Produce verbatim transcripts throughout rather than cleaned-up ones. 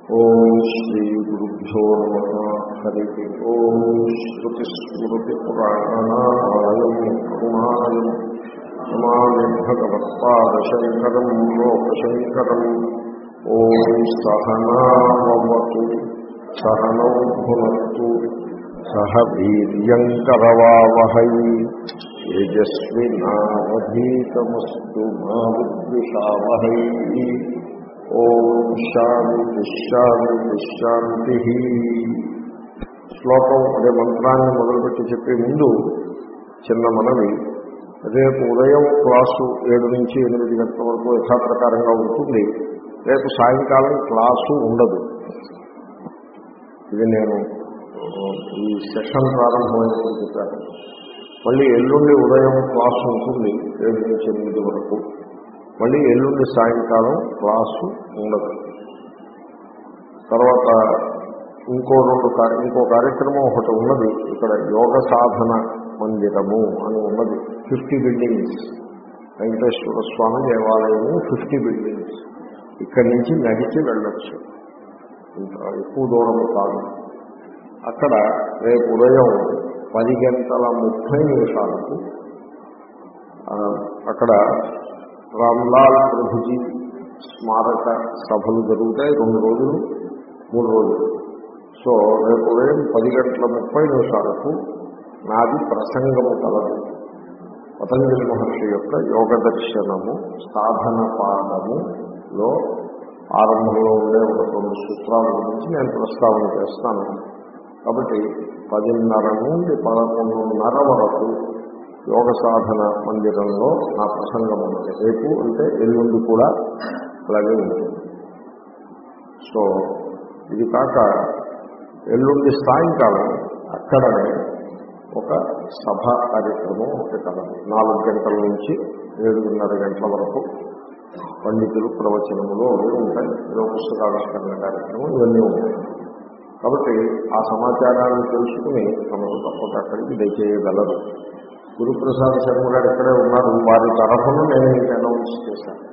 ఓం శ్రీ గురుభ్యో నమః. హరి ఓం. శ్రుతిస్మృతిపురాణానామాలయం కరుణాలయం నమామి భగవత్పాదశంకరం లోకశంకరం. ఓం సహనావతు సహనౌ భునత్తు సహ వీర్యంకరవావహై తేజస్వినావధీతమస్తు మా విద్విషావహై. ఓం శాంతి శాంతి శాంతి. శ్లోకం అదే మంత్రాన్ని మొదలుపెట్టి చెప్పే ముందు చిన్న మనవి. రేపు ఉదయం క్లాసు ఏడు నుంచి ఎనిమిది గంటల వరకు యథాప్రకారంగా ఉంటుంది. రేపు సాయంకాలం క్లాసు ఉండదు. ఇది నేను ఈ సెషన్ ప్రారంభమైనప్పుడు చెప్పాను. మళ్ళీ ఎల్లుండి ఉదయం క్లాసు ఉంటుంది ఏడు నుంచి ఎనిమిది వరకు. మళ్ళీ ఎల్లుండి సాయంకాలం క్లాసు ఉండదు. తర్వాత ఇంకో రెండు ఇంకో కార్యక్రమం ఒకటి ఉన్నది. ఇక్కడ యోగ సాధన మందిరము అని ఉన్నది. ఫిఫ్టీ బిల్డింగ్స్, వెంకటేశ్వర స్వామి దేవాలయము ఫిఫ్టీ బిల్డింగ్స్. ఇక్కడి నుంచి నడిచి వెళ్ళొచ్చు, ఇంకా ఎక్కువ దూరం కాదు. అక్కడ రేపు ఉదయం పది గంటల ముప్పై నిమిషాలకు అక్కడ రామ్లాల్ ప్రభుజీ స్మారక సభలు జరుగుతాయి. రెండు రోజులు మూడు రోజులు. సో రేపు ఉదయం పది గంటల ముప్పై నిమిషాలకు నాది ప్రసంగము కలదు. పతంజలి మహర్షి యొక్క యోగ దర్శనము సాధన పాదములో ఆరంభంలో ఉండే ఒక రెండు సూత్రాల గురించి నేను ప్రస్తావన చేస్తాను. కాబట్టి పదిన్నర నుండి పదకొండున్నర వరకు యోగ సాధన మందిరంలో నా ప్రసంగం ఉన్నది. రేపు అంటే ఎల్లుండి కూడా అలాగే ఉంటుంది. సో ఇది కాక ఎల్లుండి సాయంకాలం అక్కడనే ఒక సభ కార్యక్రమం ఒకటి కలదు. నాలుగు గంటల నుంచి ఏడున్నర గంటల వరకు పండితులు ప్రవచనములు అవి ఉంటాయి. ఏదో పుస్తకావిష్కరణ కార్యక్రమం ఇవన్నీ ఉంటాయి. కాబట్టి ఆ సమాచారాన్ని తెలుసుకుని మనకు తప్పక అక్కడికి దయచేయగలరు. గురుప్రసాద్ శర్మ గారు ఇక్కడే ఉన్నారు. వారి తరఫున నేను మీకు అనౌన్స్ చేశాను.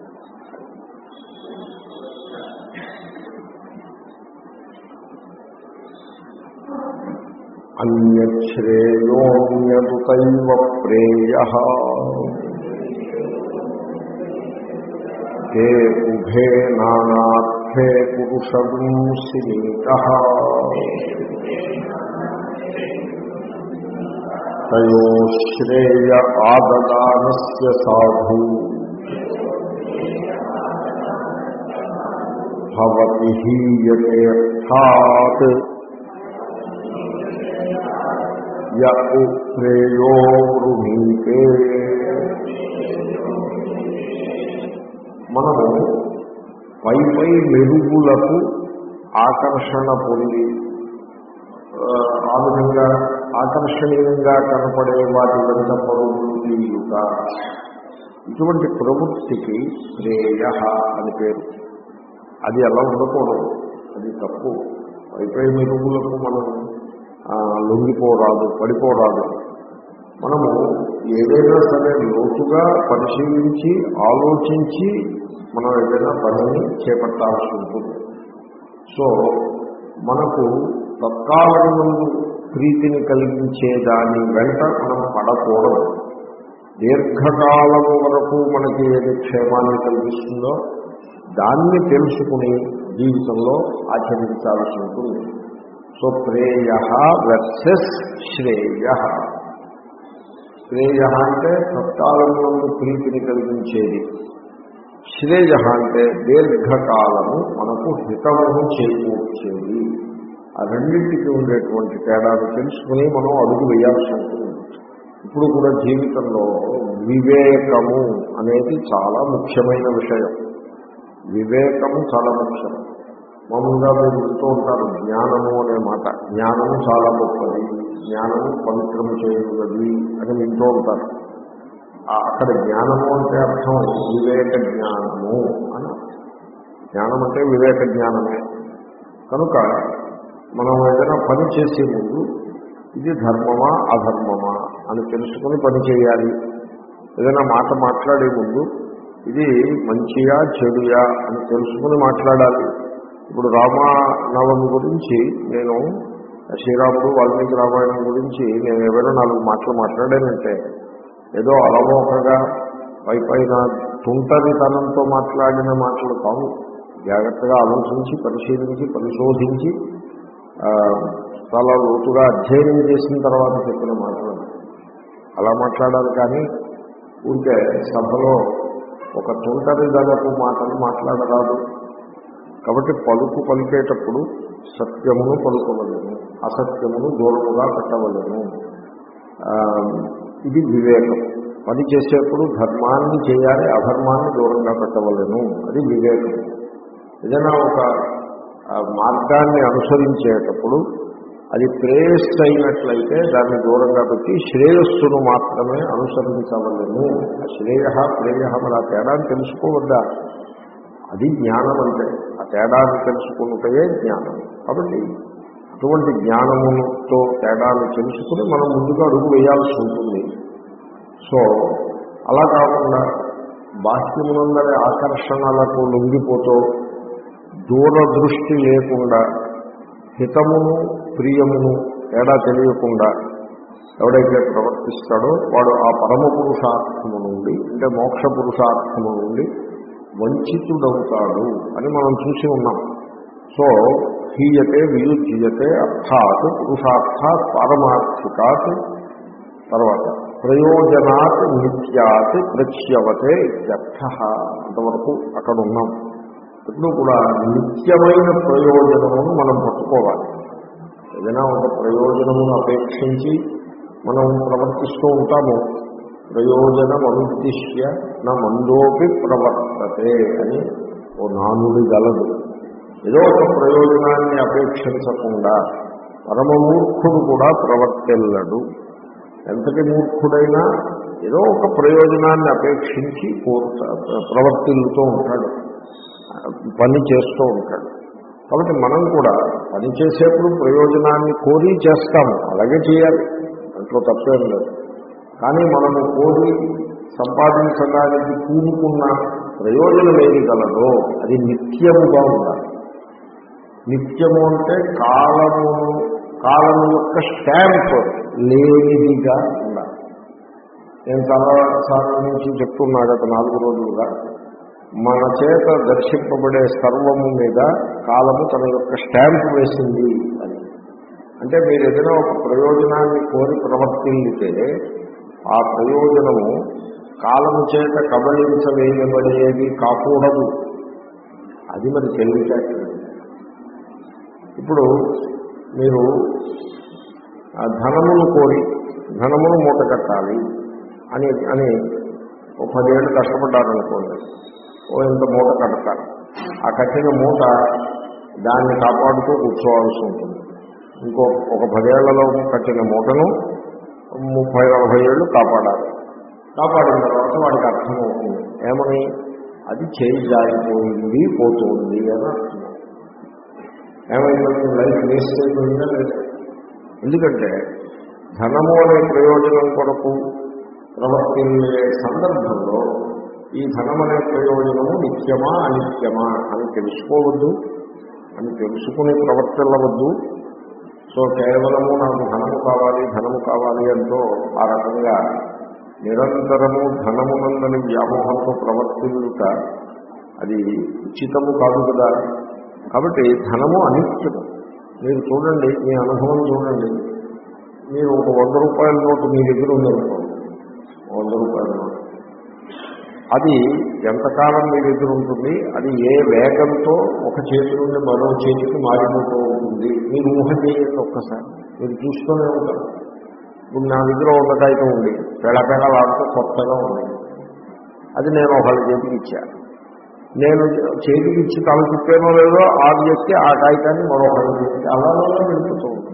అన్యశ్రేయోన్యదుతైవ ప్రేయః తే ఉభే నానార్థే పురుషగుంసినీకః తయో శ్రేయ ఆదదానస్య సాధు భవతి హీయతే అర్థాత్ య ప్రేయో వృణీతే. మనము పై పై మెరుగులకు ఆకర్షణ పొంది ఆ విధంగా ఆకర్షణీయంగా కనపడే వాటి వెంట పరుగులు తీయుట, ఇటువంటి ప్రవృత్తికి ప్రేయ అని పేరు. అది అలా ఉండకూడదు, అది తప్పు. పైపై మెరుగులకు మనం లొంగిపోరాదు, పడిపోరాదు. మనము ఏదైనా సరే లోతుగా పరిశీలించి ఆలోచించి మనం ఏదైనా పనిని చేపట్టాల్సి ఉంటుంది. సో మనకు తత్కాలమునందు ప్రీతిని కలిగించే దాని వెంట మనం పడకూడదు. దీర్ఘకాలము వరకు మనకి ఏది క్షేమాన్ని కలిగిస్తుందో దాన్ని తెలుసుకుని జీవితంలో ఆచరించాల్సి ఉంటుంది. సో ప్రేయ వర్సెస్ శ్రేయ. ప్రేయ అంటే తత్కాలమునందు ప్రీతిని కలిగించేది. శ్రేయ అంటే దీర్ఘకాలము మనకు హితము చేకూర్చేది. ఆ రెండింటికి ఉండేటువంటి తేడాను తెలుసుకుని మనం అడుగు వేయాల్సి ఉంటుంది. ఇప్పుడు కూడా జీవితంలో వివేకము అనేది చాలా ముఖ్యమైన విషయం. వివేకము చాలా ముఖ్యం. మామూలుగా మీరు వింటూ ఉంటారు జ్ఞానము అనే మాట. జ్ఞానము చాలా గొప్పది, జ్ఞానము పవిత్రము చేయగలది అని వింటూ ఉంటారు. అక్కడ జ్ఞానము అంటే అర్థం వివేక జ్ఞానము అని. జ్ఞానం అంటే వివేక జ్ఞానమే. కనుక మనం ఏదైనా పని చేసే ముందు ఇది ధర్మమా అధర్మమా అని తెలుసుకుని పని చేయాలి. ఏదైనా మాట మాట్లాడే ముందు ఇది మంచియా చెడుయా అని తెలుసుకుని మాట్లాడాలి. ఇప్పుడు రామనవమి గురించి నేను శ్రీరాముడు వాల్మీకి రామాయణం గురించి నేను ఎవరో నాలుగు మాటలు మాట్లాడానంటే ఏదో అలవోకగా పైపైన తుంటరితనంతో మాట్లాడిన మాటలు కావు. జాగ్రత్తగా ఆలోచించి పరిశీలించి పరిశోధించి చాలా లోతుగా అధ్యయనం చేసిన తర్వాత చెప్పిన మాటలు అలా మాట్లాడాలి. కానీ ఊరికే సభలో ఒక తుంటరిదనపు మాటలు మాట్లాడరాదు. కాబట్టి పలుకు పలికేటప్పుడు సత్యమును పలుకవలను, అసత్యమును దూరముగా పెట్టవలను. ఇది వివేకం. పని చేసేప్పుడు ధర్మాన్ని చేయాలి, అధర్మాన్ని దూరంగా పెట్టవలను. అది వివేకం. ఏదైనా ఒక మార్గాన్ని అనుసరించేటప్పుడు అది ప్రేయస్సు అయినట్లయితే దాన్ని దూరంగా పెట్టి శ్రేయస్సును మాత్రమే అనుసరించవలను. ఆ శ్రేయ ప్రేయ మరి ఆ తేడాన్ని తెలుసుకోవద్దా? అది జ్ఞానం. అంటే ఆ తేడాన్ని తెలుసుకుంటే జ్ఞానం. కాబట్టి అటువంటి జ్ఞానముతో తేడాన్ని తెలుసుకుని మనం ముందుగా అడుగు వేయాల్సి ఉంటుంది. సో అలా కాకుండా బాహ్యమునందరి ఆకర్షణలకు లొంగిపోతూ దూరదృష్టి లేకుండా హితమును ప్రియమును తేడా తెలియకుండా ఎవడైతే ప్రవర్తిస్తాడో వాడు ఆ పరమ పురుషార్థము నుండి, అంటే మోక్ష పురుషార్థము నుండి వంచితుడవుతాడు అని మనం చూసి ఉన్నాం. సో హీయతే వియుజ్యతే అర్థాత్ పురుషార్థాత్ పారమార్థికాత్, తర్వాత ప్రయోజనాత్ నిత్యాత్ ప్రచ్యవతే ఇత్యర్థ. అంతవరకు అక్కడ ఉన్నాం. ఇప్పుడు కూడా నిత్యమైన ప్రయోజనమును మనం పట్టుకోవాలి. ఏదైనా ఒక ప్రయోజనమును అపేక్షించి మనం ప్రవర్తిస్తూ ఉంటాము. ప్రయోజనం అనుద్దిశ్య నా మందోపి ప్రవర్తతే అని ఓ నానుడి గలదు. ఏదో ఒక ప్రయోజనాన్ని అపేక్షించకుండా పరమమూర్ఖుడు కూడా ప్రవర్తిల్లడు. ఎంతటి మూర్ఖుడైనా ఏదో ఒక ప్రయోజనాన్ని అపేక్షించి ప్రవర్తిల్లుతూ ఉంటాడు, పని చేస్తూ ఉంటాడు. కాబట్టి మనం కూడా పని చేసేప్పుడు ప్రయోజనాన్ని కోరి చేస్తాము, అలాగే చేయాలి, దాంట్లో తప్పేం లేదు. కానీ మనము కోరి సంపాదించడానికి పూనుకున్న ప్రయోజనం ఏది కలదో అది నిత్యముగా ఉండాలి. నిత్యము అంటే కాలము కాలము యొక్క స్టాంప్ లేనిదిగా ఉండాలి. నేను చాలా సార్లు నుంచి చెప్తున్నా గత నాలుగు రోజులుగా, మన చేత దర్శింపబడే సర్వము మీద కాలము తన యొక్క స్టాంప్ వేసింది అని. అంటే మీరు ఏదైనా ఒక ప్రయోజనాన్ని కోరి ప్రవర్తిల్లితే ఆ ప్రయోజనము కాలము చేత కబళించవేయబడేది కాకూడదు. అది మరి తెలివితేటలు. ఇప్పుడు మీరు ధనమును కోరి ధనమును మూట కట్టాలి అని అని ఓ పదేళ్ళు కష్టపడ్డారనుకోండి, ఓ ఇంత మూట కడతారు. ఆ కట్టిన మూట దాన్ని కాపాడుతూ కూర్చోవాల్సి ఉంటుంది. ఇంకో ఒక పదేళ్లలో కట్టిన మూటను ముప్పై నలభై ఏళ్ళు కాపాడాలి. కాపాడిన తర్వాత వాడికి అర్థమవుతుంది ఏమని, అది చేయి జారిపోయింది పోతుంది అని అర్థం. ఏమైందంటే లైఫ్ వేస్ట్ అయిపోయిందా లేదు. ఎందుకంటే ధనము అనే ప్రయోజనం కొరకు ప్రవర్తించే సందర్భంలో ఈ ధనం అనే ప్రయోజనము నిత్యమా అనిత్యమా అని తెలుసుకోవద్దు, అని తెలుసుకుని ప్రవర్తిల్లవద్దు. సో కేవలము నాకు ధనము కావాలి ధనము కావాలి అంటూ ఆ రకంగా నిరంతరము ధనమునందని వ్యామోహంతో ప్రవర్తిల్లుట అది ఉచితము కాదు కదా. కాబట్టి ధనము అనిత్యము. మీరు చూడండి, మీ అనుభవం చూడండి. మీరు ఒక వంద రూపాయల నోటు మీ దగ్గర ఉందనుకోండి, వంద రూపాయల నోటు, అది ఎంతకాలం మీ దగ్గర ఉంటుంది, అది ఏ వేగంతో ఒక చేతి నుండి మరో చేతికి మారిపోతూ ఉంటుంది మీరు ఊహ చేయండి. ఒక్కసారి మీరు చూస్తూనే ఉంటారు. ఇప్పుడు నా దగ్గర ఒక కాగితం ఉంది, పెళ్ళపెళ్ళలాడుతూ కొత్తగా ఉంది. అది నేను ఒకళ్ళ చేతికి ఇచ్చాను. నేను చేతికి ఇచ్చి తల తిప్పానో లేదో ఆ వ్యక్తి ఆ కాగితాన్ని మరొకళ్ళ చేతికి అలా వెళ్ళిపోతూ ఉంటుంది.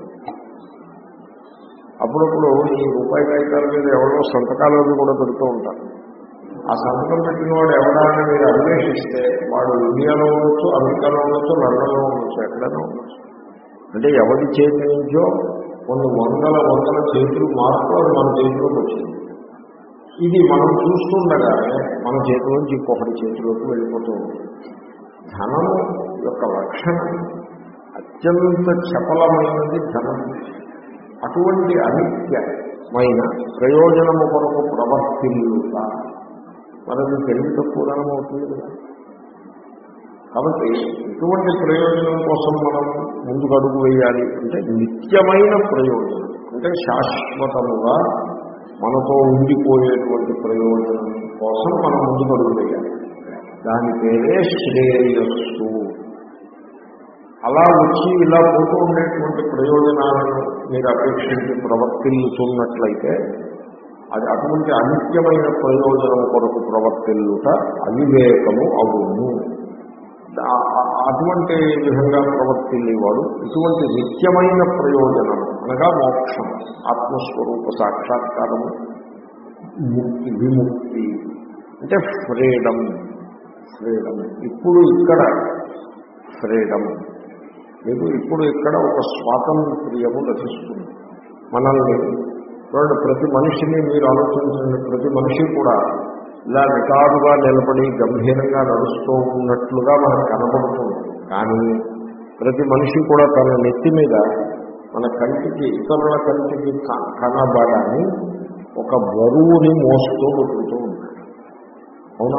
అప్పుడప్పుడు ఈ రూపాయి కాగితాల మీద ఎవరో సంతకాలు కూడా పెడుతూ ఉంటారు. ఆ సంతకం పెట్టిన వాడు ఎవరైనా మీరు అన్వేషిస్తే వాడు ఇండియాలో ఉండొచ్చు, అమెరికాలో ఉండొచ్చు, లండన్లో ఉండొచ్చు, ఎక్కడైనా ఉండొచ్చు. అంటే ఎవరి చేతి నుంచో కొన్ని వందల వందల చేతులు మార్పు అది మన చేతిలోకి వచ్చింది. ఇది మనం చూస్తుండగానే మన చేతిలోంచి ఇంకొకటి చేతిలోకి వెళ్ళిపోతూ ఉంటుంది. ధనము యొక్క లక్షణం అత్యంత చపలమైనది ధనం. అటువంటి అనిత్యమైన ప్రయోజనము కొరకు ప్రవర్తిల్లుట మనది తెలివి తక్కువ ధనం అవుతుంది కదా. కాబట్టి ఇటువంటి ప్రయోజనం కోసం మనం ముందుకు అడుగు వేయాలి అంటే నిత్యమైన ప్రయోజనం, అంటే శాశ్వతముగా మనతో ఉండిపోయేటువంటి ప్రయోజనం కోసం మనం ముందుకు అడుగు వేయాలి. దాని పేరే శ్రేయస్సు. అలా వచ్చి ఇలా పోతూ ఉండేటువంటి ప్రయోజనాలను మీరు అపేక్షించి ప్రవర్తిల్లుతున్నట్లయితే అది అటువంటి అనిత్యమైన ప్రయోజనం కొరకు ప్రవర్తిల్లుట అవివేకము అవును. అటువంటి విధంగా ప్రవర్తిల్లేవాడు ఇటువంటి నిత్యమైన ప్రయోజనం అనగా మోక్షం, ఆత్మస్వరూప సాక్షాత్కారము, ముక్తి, విముక్తి అంటే ఫ్రీడమ్. ఫ్రీడమ్ ఇప్పుడు ఇక్కడ ఫ్రీడమ్ మీకు ఇప్పుడు ఇక్కడ ఒక స్వాతంత్ర్యము లభిస్తుంది. మనల్ని చూడండి, ప్రతి మనిషిని మీరు ఆలోచించిన ప్రతి మనిషి కూడా ఇలా నిటారుగా నిలబడి గంభీరంగా నడుస్తూ ఉన్నట్లుగా మనకు కనపడుతుంది. కానీ ప్రతి మనిషి కూడా తన నెత్తి మీద మన కంటికి, ఇతరుల కంటికి కనబడని ఒక బరువుని మోస్తూ బతుకుతూ ఉంటాడు. అవునా?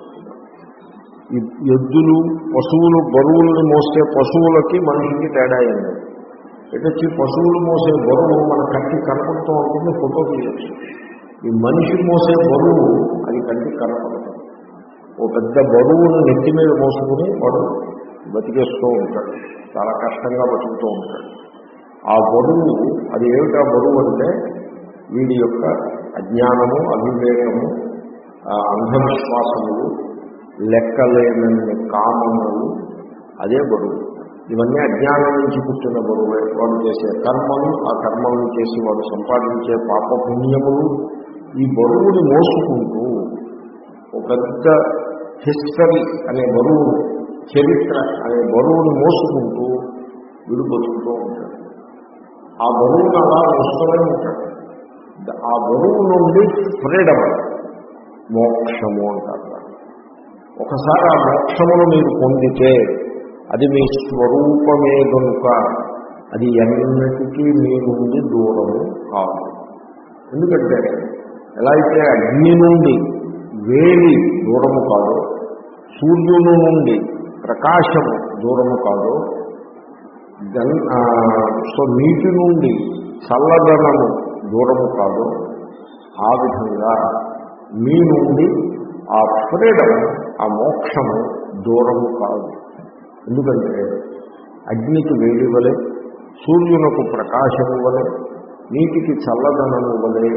ఈ ఎద్దులు, పశువులు బరువుల్ని మోసే పశువులకి మనిషికి తేడా అయింది. ఎటొచ్చి పశువులు మోసే బరువు మన కంటికి కనపడుతూ ఉంటుంది, ఫోటో తీయచ్చు. ఈ మనిషి మోసే బరువు అది కంటికి కనపడదు. ఓ పెద్ద బరువును నెత్తి మీద మోసుకుని వాడు బతికేస్తూ ఉంటాడు, చాలా కష్టంగా బతుకుతూ ఉంటాడు. ఆ బరువు అది ఏమిటా బరువు అంటే వీడి యొక్క అజ్ఞానము, అవివేకము, అంధవిశ్వాసములు, లెక్కలేనన్ని కామములు, అదే బరువు. ఇవన్నీ అజ్ఞానం నుంచి పుట్టిన బరువే. వాడు చేసే కర్మలు, ఆ కర్మలను చేసి వాడు సంపాదించే పాపపుణ్యములు, ఈ బరువుని మోసుకుంటూ ఒక పెద్ద హిస్టరీ అనే బరువు, చరిత్ర అనే బరువుని మోసుకుంటూ వీడు బతుకుతూ ఉంటాడు. ఆ బరువును అలా మోస్తూనే ఉంటాడు. ఆ బరువు నుండి ఫ్రీడమ్, మోక్షము అంటారు. ఒకసారి ఆ మోక్షమును మీరు పొందితే అది మీ స్వరూపమే కనుక అది ఎన్నటికీ మీ నుండి దూరము కాదు. ఎందుకంటే ఎలా అయితే అగ్ని నుండి వేడి దూరము కాదు, సూర్యుని నుండి ప్రకాశము దూరము కాదు, గన్ సో నీటి నుండి చల్లదనము దూరము కాదు, ఆ విధంగా మీ నుండి ఆ ఫ్రీడమ్, ఆ మోక్షము దూరము కాదు. ఎందుకంటే అగ్నికి వేడి వలె, సూర్యునకు ప్రకాశము వలె, నీటికి చల్లదనము వలె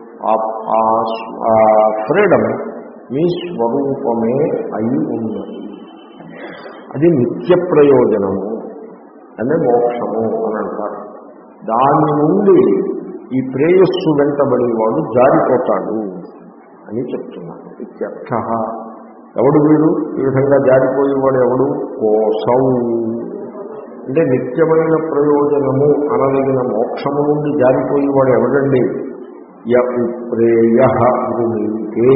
ఆ ఫ్రీడమ్ మీ స్వరూపమే అయి ఉన్నది. అది నిత్య ప్రయోజనము అనే మోక్షము అని అంటారు. దాని నుండి ఈ ప్రేయస్సు వెంటబడి వాడు జారిపోతాడు అని చెప్తున్నాను. ఇత్యర్థ. ఎవడు వీడు ఈ విధంగా జారిపోయేవాడు ఎవడు? కోసం అంటే నిత్యమైన ప్రయోజనము అనదగిన మోక్షము నుండి జారిపోయేవాడు ఎవడండి? యప్రేయ వృణీతే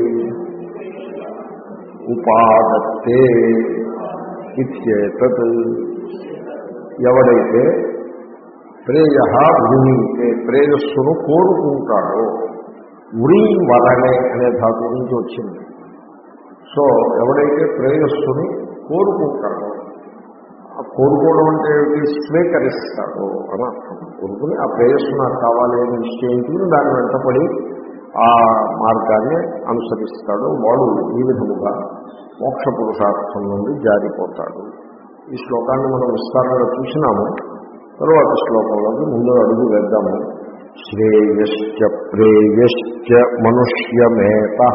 ఉపాదత్తే ఇత్యేతత్. ఎవడైతే ప్రేయ వృణీతే ప్రేయస్సును కోరుకుంటాడో, వృణీ వరణే అనే ధాతువు నుంచి వచ్చింది. సో ఎవడైతే ప్రేయస్సుని కోరుకుంటాడో, ఆ కోరుకోవడం అంటే స్వీకరిస్తాడో అని అర్థం. కోరుకుని ఆ ప్రేయస్సు నాకు కావాలి అని నిశ్చయించుకుని దాని వెంటపడి ఆ మార్గాన్ని అనుసరిస్తాడు, వాడు ఈ విధముగా మోక్ష పురుషార్థం నుండి జారిపోతాడు. ఈ శ్లోకాన్ని మనం విస్తారంగా చూసినాము. తరువాత శ్లోకంలోకి ముందు అడుగు వేద్దాము. శ్రేయశ్చ ప్రేయశ్చ మనుష్యమేతః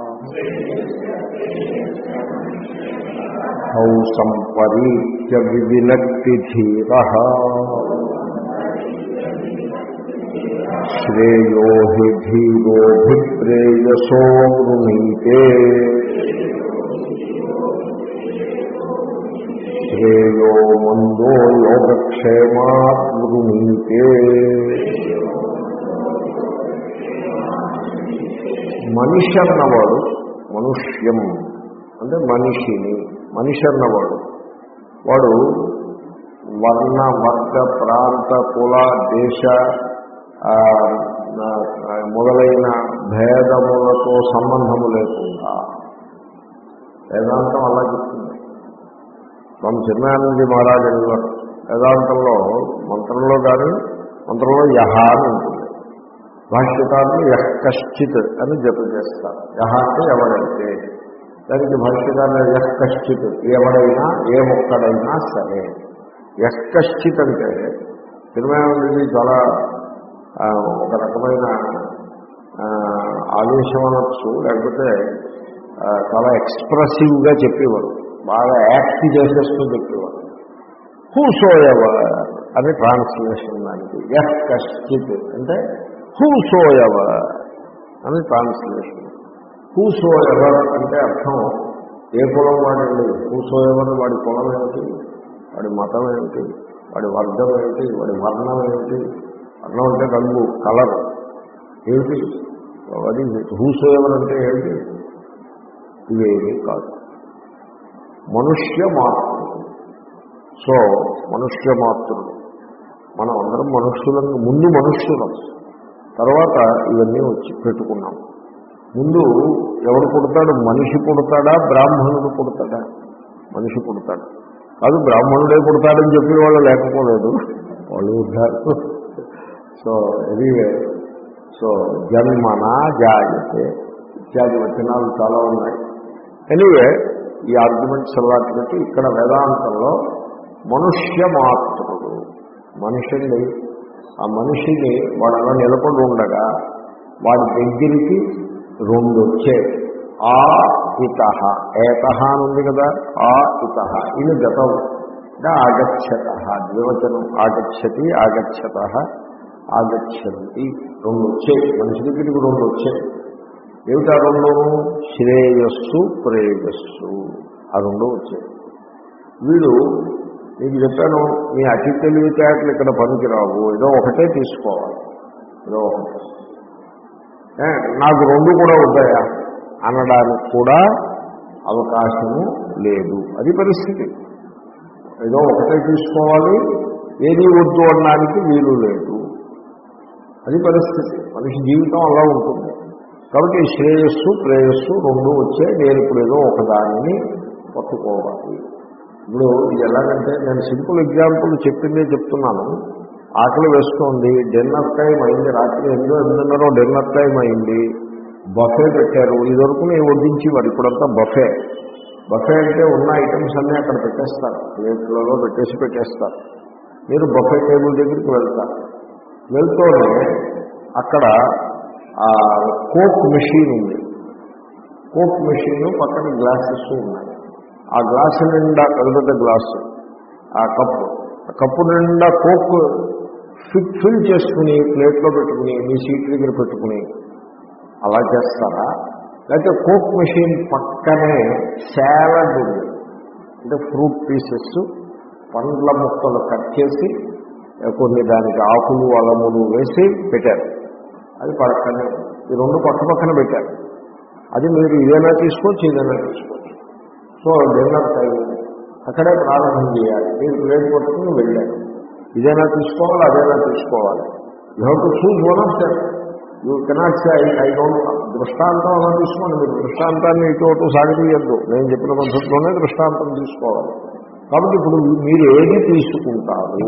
హౌ సంపరీత్య వివినక్తి ధీరః శ్రేయో హి ధీరోభిప్రేయసో వృణీతే శ్రేయో మందో యోగక్షేమాత్ వృణీతే. మనిషి అన్నవాడు, మనుష్యం అంటే మనిషిని, మనిషి అన్నవాడు వాడు వర్ణ వర్గ ప్రాంత కుల దేశ మొదలైన భేదములతో సంబంధము లేకుండా వేదాంతం అలా చెప్తుంది. స్వామి చిన్మయానంద మహారాజు అనేవారు వేదాంతంలో మంత్రంలో కానీ మంత్రంలో యహ అని ఉంటుంది. భాష్యకారులు యహ్ కశ్చిత్ అని జపం చేస్తారు. యహ అంటే ఎవడైతే, దానికి భాష్యకారులు యహ్ కశ్చిత్ ఎవడైనా ఏ ఒక్కడైనా సరే. యహ్ కశ్చిత్ అంటే చిన్మయానందది చాలా ఒక రకమైన ఆవేశం అనొచ్చు, లేకపోతే చాలా ఎక్స్ప్రెసివ్గా చెప్పేవారు, బాగా యాక్ట్ చేసేస్తూ చెప్పేవారు. హూసో ఎవర్ అని ట్రాన్స్లేషన్ దానికి. యహ్ కశ్చిత్ అంటే హూసో ఎవర్ అని ట్రాన్స్లేషన్. హూసో ఎవర్ అంటే అర్థం ఏ కులం వాడండి. హూసో ఎవర్ వాడి కులం ఏమిటి, వాడి మతం ఏమిటి, వాడి వర్గం ఏమిటి, వాడి వర్ణం ఏమిటి. వర్ణం అంటే రంగు, కలర్ ఏమిటి, అది హూసో ఎవర్ అంటే ఏమిటి, ఇవేమీ కాదు. మనుష్య మాత్రుడు. సో మనుష్య మాత్రుడు మనం అందరం మనుష్యులను, ముందు మనుష్యులం, తర్వాత ఇవన్నీ వచ్చి పెట్టుకున్నాం. ముందు ఎవడు పుడతాడు, మనిషి పుడతాడా బ్రాహ్మణుడు పుడతాడా? మనిషి పుడతాడు. కాదు బ్రాహ్మణుడే పుడతాడని చెప్పిన వాళ్ళు లేకపోలేదు, వాళ్ళు ఉంటారు. సో ఎనీవే, సో జన్మనా జాయతే ఇత్యాది వచనాలు చాలా ఉన్నాయి. ఎనీవే ఈ ఆర్గ్యుమెంట్స్ అలాంటి పెట్టి ఇక్కడ వేదాంతంలో మనుష్య మాత్రుడు, మనిషిని, ఆ మనిషిని వాడు అలా నిలబడి ఉండగా వాడి దగ్గరికి రెండు వచ్చాయి. ఆ ఇతహ, ఏతహ అని ఉంది కదా, ఆ ఇతహ ఇది గతం అంటే ఆగచ్చత, ద్వివచనం ఆగచ్చతి ఆగచ్చత ఆగచ్చంతి, రెండు వచ్చాయి మనిషి దగ్గరికి, రెండు వచ్చాయి. ఏమిటా రెండు? శ్రేయస్సు ప్రేయస్సు, ఆ రెండు వచ్చాయి. వీడు మీకు చెప్పాను, మీ అతి తెలివితేటలు ఇక్కడ పనికిరావు, ఏదో ఒకటే తీసుకోవాలి, ఏదో ఒకటే. నాకు రెండు కూడా వద్దాయా అనడానికి కూడా అవకాశము లేదు, అది పరిస్థితి. ఏదో ఒకటే తీసుకోవాలి, ఏది వద్దు అనడానికి వీలు లేదు, అది పరిస్థితి. మనిషి జీవితం అలా ఉంటుంది. కాబట్టి శ్రేయస్సు ప్రేయస్సు రెండు వచ్చే, నేను ఇప్పుడు ఏదో ఒకదానిని పట్టుకోవాలి. ఇప్పుడు ఇది ఎలాగంటే, నేను సింపుల్ ఎగ్జాంపుల్ చెప్పిందే చెప్తున్నాను. ఆకలి వేస్తోంది, డిన్నర్ టైం అయింది, రాత్రి ఎనిమిదో ఎనిమిదిన్నరో డిన్నర్ టైం అయింది, బఫే పెట్టారు. ఇదివరకు నేను వడ్డించేవారు, ఇప్పుడంతా బఫే. బఫే అంటే ఉన్న ఐటమ్స్ అన్నీ అక్కడ పెట్టేస్తారు, ప్లేట్లలో పెట్టేసి పెట్టేస్తారు. మీరు బఫే టేబుల్ దగ్గరికి వెళ్తారు. వెళ్తూనే అక్కడ కోక్ మెషిన్ ఉంది, కోక్ మెషిన్ పక్కన గ్లాసెస్ ఉన్నాయి. ఆ గ్లాసు నిండా పెద్ద పెద్ద గ్లాసు, ఆ కప్పు ఆ కప్పు నిండా కోక్ ఫిల్ ఫిల్ చేసుకుని ప్లేట్లో పెట్టుకుని మీ సీట్ దగ్గర పెట్టుకుని అలా చేస్తారా? లేకపోతే కోక్ మెషిన్ పక్కనే సాలడ్ ఉంది, అంటే ఫ్రూట్ పీసెస్, పండ్ల ముక్కలు కట్ చేసి కొన్ని దానికి ఆకులు అలములు వేసి పెట్టారు, అది పక్కనే. ఈ రెండు పక్క పక్కన పెట్టారు. అది మీరు ఇదేనా తీసుకోవచ్చు, ఇదేనా తీసుకోవచ్చు. సో డిన్నర్ టైం అక్కడే ప్రారంభం చేయాలి. మీరు ప్లేట్ పట్టుకుని వెళ్ళారు, ఇదేనా తీసుకోవాలి అదేనా తీసుకోవాలి. You have to choose one of that. You cannot say I I don't. దృష్టాంతం అలా తీసుకోండి. మీరు దృష్టాంతాన్ని ఇటు సాగతీయద్దు, నేను చెప్పిన పద్ధతిలోనే దృష్టాంతం తీసుకోవాలి. కాబట్టి ఇప్పుడు మీరు ఏది తీసుకుంటారు?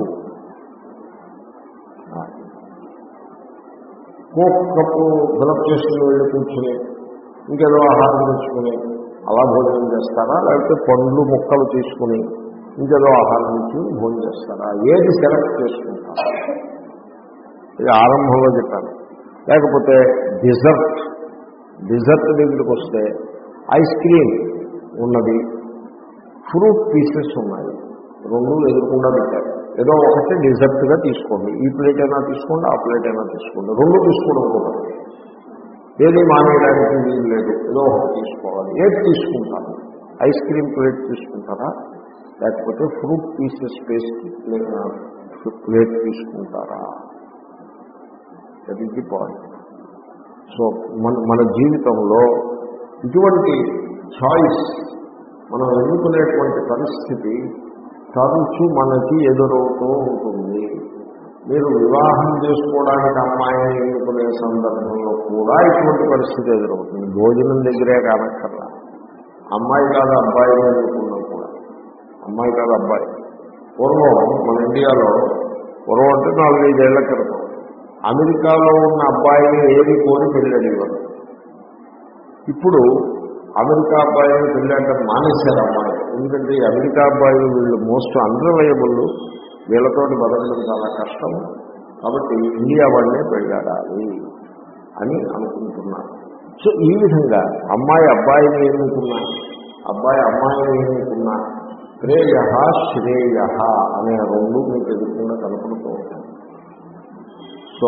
కోక్ కప్పు ఫిలప్ చేసుకుని వెళ్ళి కూర్చుని ఇంకేదో ఆహారం తెచ్చుకుని అలా భోజనం చేస్తారా? లేకపోతే పండ్లు ముక్కలు తీసుకుని ఇంకేదో ఆహారం ఇచ్చి భోజనం చేస్తారా? ఏది సెలెక్ట్ చేసుకుంటారా? ఇది ఆరంభంలో చెప్పాను. లేకపోతే డిజర్ట్, డిజర్ట్ దగ్గరికి వస్తే ఐస్ క్రీమ్ ఉన్నది, ఫ్రూట్ పీసెస్ ఉన్నాయి, రెండు ఎదురకుండా పెట్టారు. ఏదో ఒకటి డిజర్ట్గా తీసుకోండి, ఈ ప్లేట్ అయినా తీసుకోండి, ఆ ప్లేట్ అయినా తీసుకోండి, రెండు తీసుకోవడం కూడా ఏది మానేయడానికి వీలు లేదు, ఏదో ఒకటి తీసుకోవాలి. ఏది తీసుకుంటారు? ఐస్ క్రీమ్ ప్లేట్ తీసుకుంటారా, లేకపోతే ఫ్రూట్ పీసెస్ పేస్ట్ ప్లేట్ తీసుకుంటారా? That is the point. So మన మన జీవితంలో ఇటువంటి చాయిస్ మనం ఎన్నుకునేటువంటి పరిస్థితి తరచు మనకి ఎదురవుతూ ఉంటుంది. మీరు వివాహం చేసుకోవడానికి అమ్మాయిని ఎన్నుకునే సందర్భంలో కూడా ఇటువంటి పరిస్థితి ఎదురవుతుంది. భోజనం దగ్గరే కానక్కర్లా, అమ్మాయి కాదు అబ్బాయిని ఎన్నుకున్నాం కూడా. అమ్మాయి కాదు అబ్బాయి. పూర్వం మన ఇండియాలో పూర్వం అంటే నాలుగైదేళ్ల క్రితం అమెరికాలో ఉన్న అబ్బాయిని ఏది కోరి పెళ్ళడివారు. ఇప్పుడు అమెరికా అబ్బాయిని పెళ్ళంటే మానేశారు అమ్మాయి. ఎందుకంటే ఈ అమెరికా అబ్బాయిలు వీళ్ళు మోస్ట్ అన్రిలయబుల్, వీళ్ళతోటి బతకడం చాలా కష్టం. కాబట్టి ఇండియా వాళ్ళనే పెళ్ళాడాలి అని అనుకుంటున్నారు. సో ఈ విధంగా అమ్మాయి అబ్బాయిని ఎన్నుకున్నా, అబ్బాయి అమ్మాయిని ఎన్నుకున్నా ప్రేయ శ్రేయ అనే రెండు మీకు ఎదుర్కొండా కనపడుతూ ఉంటాయి. సో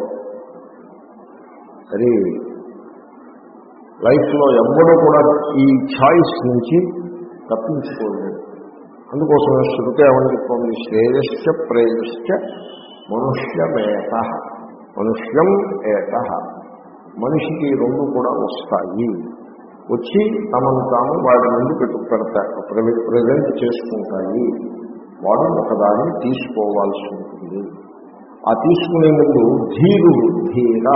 అది లైఫ్లో ఎవ్వడూ కూడా ఈ ఛాయిస్ నుంచి తప్పించుకోలేదు. అందుకోసం శృతి ఏమని చెప్తుంది? శ్రేయశ్చ ప్రేయశ్చ మనుష్యమేత, మనుష్యం ఏత. మనిషికి రెండు కూడా వస్తాయి, వచ్చి తమను తాము వాడి ముందు పెట్టు పెడతారు, ప్రజెంట్ చేసుకుంటాయి. వాడు ఒకదాన్ని తీసుకోవాల్సి ఉంటుంది. ఆ తీసుకునే ముందు ధీరుడు, ధీర.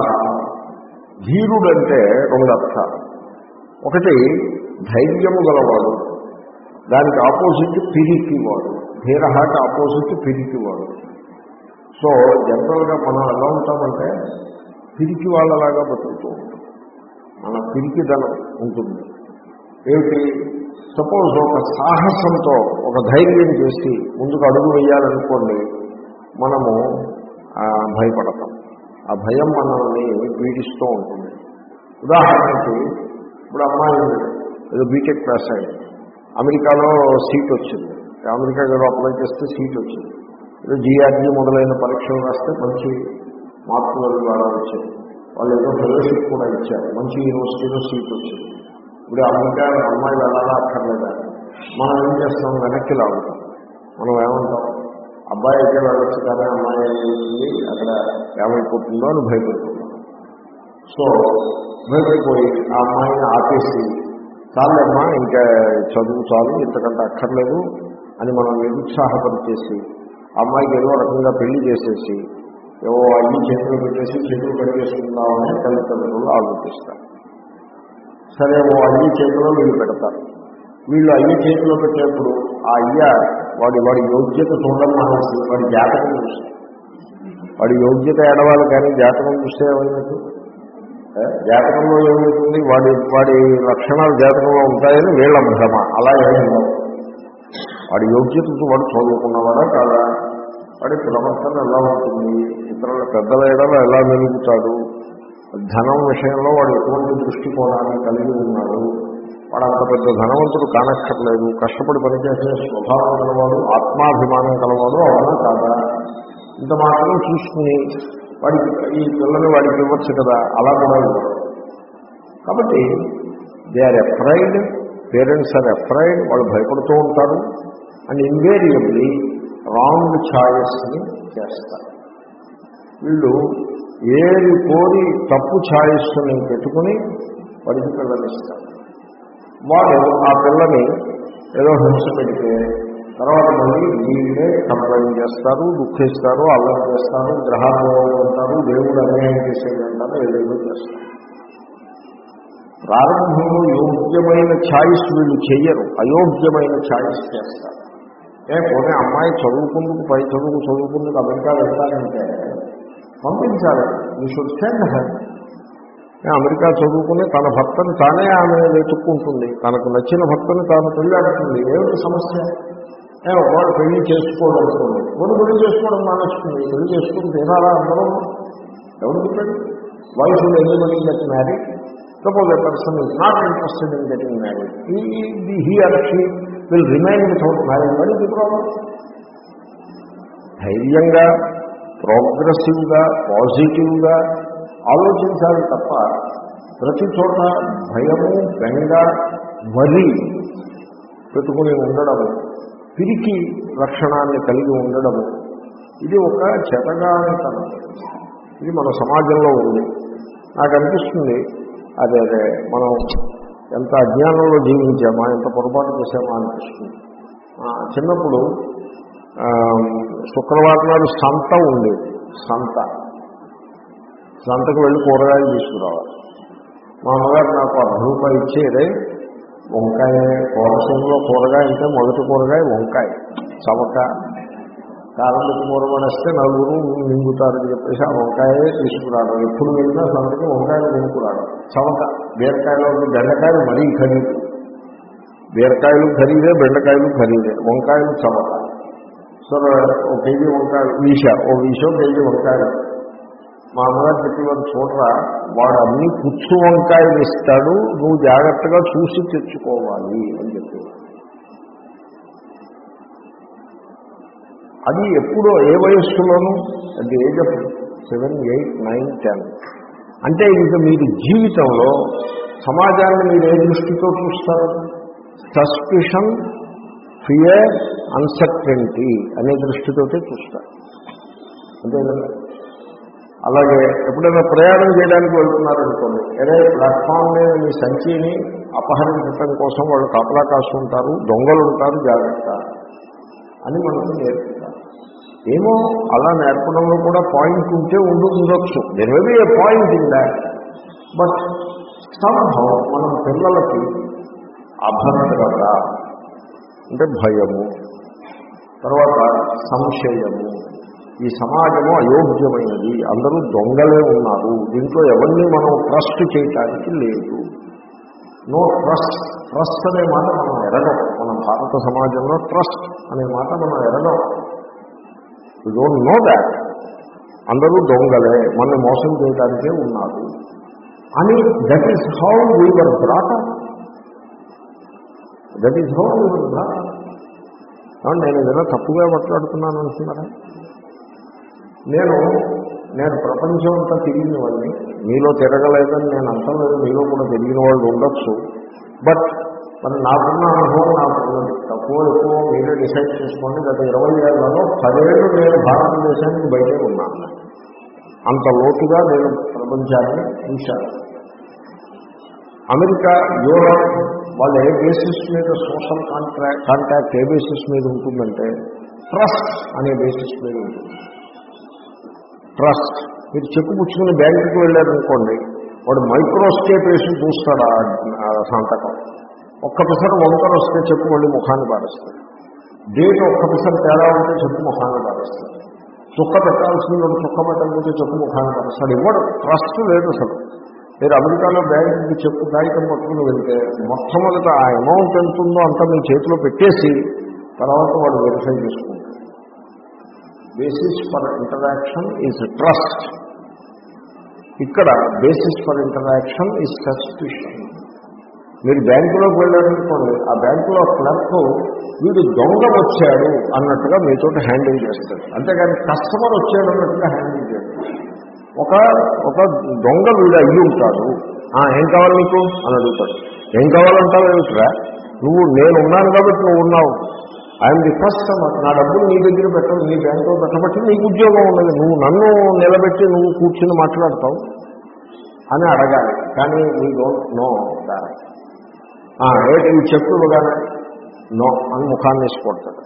ధీరుడంటే రెండు అర్థాలు. ఒకటి ధైర్యము గలవాడు, దానికి ఆపోజిట్ పిరికివాడు. ధీరహాకి ఆపోజిట్ పిరికివాడు. సో జనరల్గా మనం ఎలా ఉంటామంటే పిరికి వాళ్ళలాగా బతుకుతూ ఉంటాం. మన పిరికిదనం ఉంటుంది. ఏమిటి? సపోజ్ ఒక సాహసంతో ఒక ధైర్యం చేసి ముందుకు అడుగు వేయాలనుకోండి, మనము భయపడతాం. ఆ భయం మనల్ని పీడిస్తూ ఉంటుంది. ఉదాహరణకి ఇప్పుడు అమ్మాయి ఏదో బీటెక్ పాస్ అయ్యింది, అమెరికాలో సీట్ వచ్చింది, అమెరికా ఏదో అప్లై చేస్తే సీట్ వచ్చింది, ఏదో జిఆర్జీ మొదలైన పరీక్షలు రాస్తే మంచి మార్కులు ద్వారా వచ్చింది, వాళ్ళు ఏదో ఫెలోషిప్ కూడా ఇచ్చారు, మంచి యూనివర్సిటీలో సీట్ వచ్చింది. ఇప్పుడు అమెరికా అమ్మాయిలు వెళ్ళాలా అక్కర్లేదా? మనం ఏం చేస్తాం? వెనక్కి లాగుతాం. మనం ఏమంటాం? అబ్బాయి అయితే వెళ్ళొచ్చు కానీ అమ్మాయి అయ్యింది, అక్కడ ఏమైపోతుందో అని భయపడుతున్నాం. సో భయపడిపోయి ఆ అమ్మాయిని ఆపేసి చాలమ్మా ఇంకా చదువు చాలు, ఇంతకంటే అక్కర్లేదు అని మనం నిరుత్సాహపరిచేసి ఆ అమ్మాయికి ఏదో రకంగా పెళ్లి చేసేసి ఏవో అన్ని చేతులు పెట్టేసి చేతులు పెట్టేసుకుందామని తల్లిదండ్రులు ఆలోచిస్తారు. సరే ఓ అన్ని చేతుల్లో వీళ్ళు పెడతారు. వీళ్ళు అన్ని చేతిలో పెట్టేప్పుడు ఆ అయ్య వాడి వాడి యోగ్యత చూడడం మానేసి వాడి జాతకం చూస్తారు. వాడి యోగ్యత ఏడవాలి కానీ జాతకం చూస్తే ఏమైనట్టు? జాతకంలో ఏమవుతుంది? వాడి వాడి లక్షణాలు జాతకంలో ఉంటాయని వీళ్ళ భ్రమ. అలా ఏమో వాడి యోగ్యత వాడు చదువుకున్నవాడా కాదా, వాడి ప్రవర్తన ఎలా ఉంటుంది, ఇతరుల పెద్దల ఎడల ఎలా మెలుగుతాడు, ధనం విషయంలో వాడు ఎటువంటి దృష్టికోణాన్ని కలిగి ఉన్నాడు, వాడు అంత పెద్ద ధనవంతుడు కానక్కర్లేదు, కష్టపడి పనిచేసే స్వభావం కలవాడు, ఆత్మాభిమానం కలవాడు అవునా కాదా, ఇంత మాత్రం చూసుకుని వాడికి ఈ పిల్లని వాడికి ఇవ్వచ్చు కదా, అలా కూడా ఇవ్వరు. కాబట్టి they are afraid, parents are afraid, వాళ్ళు భయపడుతూ ఉంటారు. అండ్ ఇన్వేరియబ్లీ రాంగ్ ఛాయిస్ని చేస్తారు. వీళ్ళు ఏది కోరి తప్పు ఛాయిస్ని పెట్టుకుని వాడికి పిల్లనిస్తారు. వాడు ఆ పిల్లని ఏదో హింస పెడితే తర్వాత మళ్ళీ వీళ్ళే కంప్లైంట్ చేస్తారు, దుఃఖిస్తారు, అల్లరి చేస్తారు, గ్రహాలు ఉంటారు, దేవుడు అన్యాయం చేసేది అంటారు, ఏదేదో చేస్తారు. ప్రారంభంలో యోగ్యమైన ఛాయిస్ వీళ్ళు చెయ్యరు, అయోగ్యమైన ఛాయిస్ చేస్తారు. ఏ పోనీ అమ్మాయి చదువుకుందుకు పై చదువుకు చదువుకుందుకు అమెరికా వెళ్తానంటే పంపించాలి. ఈ షుడ్ సెండ్ హర్. అమెరికా చదువుకుని తన భర్తను తానే ఆమె వెతుక్కుంటుంది, తనకు నచ్చిన భర్తను తాను పెళ్ళాడుతుంది. ఏమిటి సమస్య? ఒకవాడు పెళ్లి చేసుకోవడం, ఒకటి పెళ్లి చేసుకోవడం మానేస్తుంది, పెళ్లి చేసుకుని తినాలా అందరం? ఎవరు చెప్పాడు? Why should anybody get married? Suppose a person is not interested in getting married, he or she will remain without marriage. మరి ఇది ప్రాబ్లం. ధైర్యంగా, ప్రోగ్రెసివ్గా, పాజిటివ్గా ఆలోచించాలి తప్ప ప్రతి చోట భయము, బెంగ, వరి పెట్టుకుని ఉండడము, పిరికి లక్షణాన్ని కలిగి ఉండడము, ఇది ఒక చెతగానితనం. ఇది మన సమాజంలో ఉంది. నాకు అనిపిస్తుంది అదే అదే మనం ఎంత అజ్ఞానంలో జీవించామా, ఎంత పొరపాటు చేశామా అనిపిస్తుంది. చిన్నప్పుడు శుక్రవారం నాడు సంత ఉండేది. సంత సంతకు వెళ్ళి కూరగాయలు తీసుకురావాలి. మా అమ్మగారు నాకు అర్ధ రూపాయి ఇచ్చేదే వంకాయ, కోనసీమలో కూరగాయ అంటే మొదటి కూరగాయ వంకాయ, చవక, కారం పెట్టి కూర పడేస్తే నలుగురు మింగుతారని చెప్పేసి ఆ వంకాయే తీసుకురావడం. ఎప్పుడు వెళ్ళినా సంతకి వంకాయలు కొనుక్కురావడం. చవక బీరకాయలో బెండకాయలు మరీ ఖరీదు, బీరకాయలు ఖరీదే, బెండకాయలు ఖరీదే, వంకాయలు చవక. సో ఓ కేజీ వంకాయలు వీష, ఓ వీషో కేజీ వంకాయలు. మా అమ్మగారు చెప్పేవారు, చూడరా వాడు అన్ని పుచ్చు వంకాయలు ఇస్తాడు, నువ్వు జాగ్రత్తగా చూసి తెచ్చుకోవాలి అని చెప్పేవారు. అది ఎప్పుడో ఏ వయస్సులోనూ, at the age of seven eight nine ten. అంటే ఇంకా మీరు జీవితంలో సమాజాన్ని మీరు ఏ దృష్టితో చూస్తారు? సస్పిషన్, ఫియర్, అన్సర్టెనిటీ అనే దృష్టితోటే చూస్తారు. అంతేనండి. అలాగే ఎప్పుడైనా ప్రయాణం చేయడానికి వెళ్తున్నారనుకోండి, అదే ప్లాట్ఫామ్ మీద మీ సంచిని అపహరించడం కోసం వాళ్ళు కాపలా కాస్తుంటారు, దొంగలు ఉంటారు, జాగ్రత్త అని మనకు నేర్పుతారు. ఏమో అలా నేర్పడంలో కూడా పాయింట్ ఉంటే ఉండు ఉండొచ్చు, there may be a point in that. But somehow మనం పిల్లలకి అభద్రత అంటే భయము, తర్వాత సంశయము, ఈ సమాజము అయోగ్యమైనది, అందరూ దొంగలే ఉన్నారు, దీంట్లో ఎవరిని మనం ట్రస్ట్ చేయటానికి లేదు. No trust. ట్రస్ట్ అనే మాట మనం ఎరగం. మన భారత సమాజంలో ట్రస్ట్ అనే మాట మనం ఎరగం. You don't know that. అందరూ దొంగలే, మనల్ని మోసం చేయడానికే ఉన్నారు అని. That is how we were brought up. That is how we were brought up. నేను ఏదైనా తప్పుగా మాట్లాడుతున్నాను అంటున్నారా? నేను నేను ప్రపంచం అంతా తిరిగిన వాళ్ళని, మీలో తిరగలేదని నేను అంటలేదు, మీలో కూడా తిరిగిన వాళ్ళు ఉండొచ్చు. బట్ మరి నాకున్న అనుభవం నాకున్నది. తక్కువ ఎక్కువ మీరే డిసైడ్ చేసుకోండి. గత ఇరవై ఏళ్లలో పదేళ్ళు నేను భారతదేశానికి బయటే ఉన్నాను. అంత లోతుగా నేను ప్రపంచాన్ని చూశాను. అమెరికా, యూరోప్ వాళ్ళు ఏ బేసిస్ మీద సోషల్ కాంట్రాక్ట్ కాంటాక్ట్ ఏ బేసిస్ మీద ఉంటుందంటే ట్రస్ట్ అనే బేసిస్ మీద ఉంటుంది. ట్రస్ట్. మీరు చెక్కు పుచ్చుకుని బ్యాంకుకి వెళ్ళారనుకోండి, వాడు మైక్రోస్కేప్ వేసి చూస్తాడు ఆ సంతకం. ఒక్క పిసరు వంకర వస్తే చెక్కు మళ్ళీ ముఖాన్ని పారేస్తాడు. డేట్ ఒక్క పిసరు తేడా ఉంటే చెక్కు ముఖాన్ని పారేస్తాడు. చుక్క పెట్టాల్సింది రెండు చుక్క పెట్టకపోతే చెక్కు ముఖాన్ని పారేస్తాడు. ఇవ్వడు. ట్రస్ట్ లేదు అసలు. మీరు అమెరికాలో బ్యాంకుకి చెక్కు కాగితం పట్టుకుని వెళ్తే మొట్టమొదట ఆ అమౌంట్ ఎంత ఉందో అంతా మీ చేతిలో పెట్టేసి తర్వాత వాడు వెరిఫై చేసుకుంటాడు. Basis for interaction is trust. ఇక్కడ basis for interaction is suspicion. మీరు బ్యాంకులోకి వెళ్ళారనుకోండి, ఆ బ్యాంకులో క్లర్క్ వీడు దొంగ వచ్చాడు అన్నట్టుగా మీతో హ్యాండిల్ చేస్తాడు, అంతేగాని కస్టమర్ వచ్చాడు అన్నట్టుగా హ్యాండిల్ చేస్తాడు. ఒక ఒక దొంగ వీడు అయ్యి ఉంటాడు. ఏం కావాలి నీకు అని అడుగుతాడు. ఏం కావాలంటావు ఏమిట్రా, నువ్వు నేను ఉన్నాను కాబట్టి నువ్వు ఉన్నావు, ఐఎమ్ ది కస్టమర్, నా డబ్బులు నీ దగ్గర పెట్టవు, నీ బ్యాంకులో పెట్టబట్టి నీకు ఉద్యోగం ఉన్నది, నువ్వు నన్ను నిలబెట్టి నువ్వు కూర్చుని మాట్లాడతావు అని అడగాలి. కానీ వీ డోంట్ నో దాట్. ఏంటి ఈ చెప్పు ఇవ్వగానే నో అని ముఖాన్ని వేసి కొడతాడు.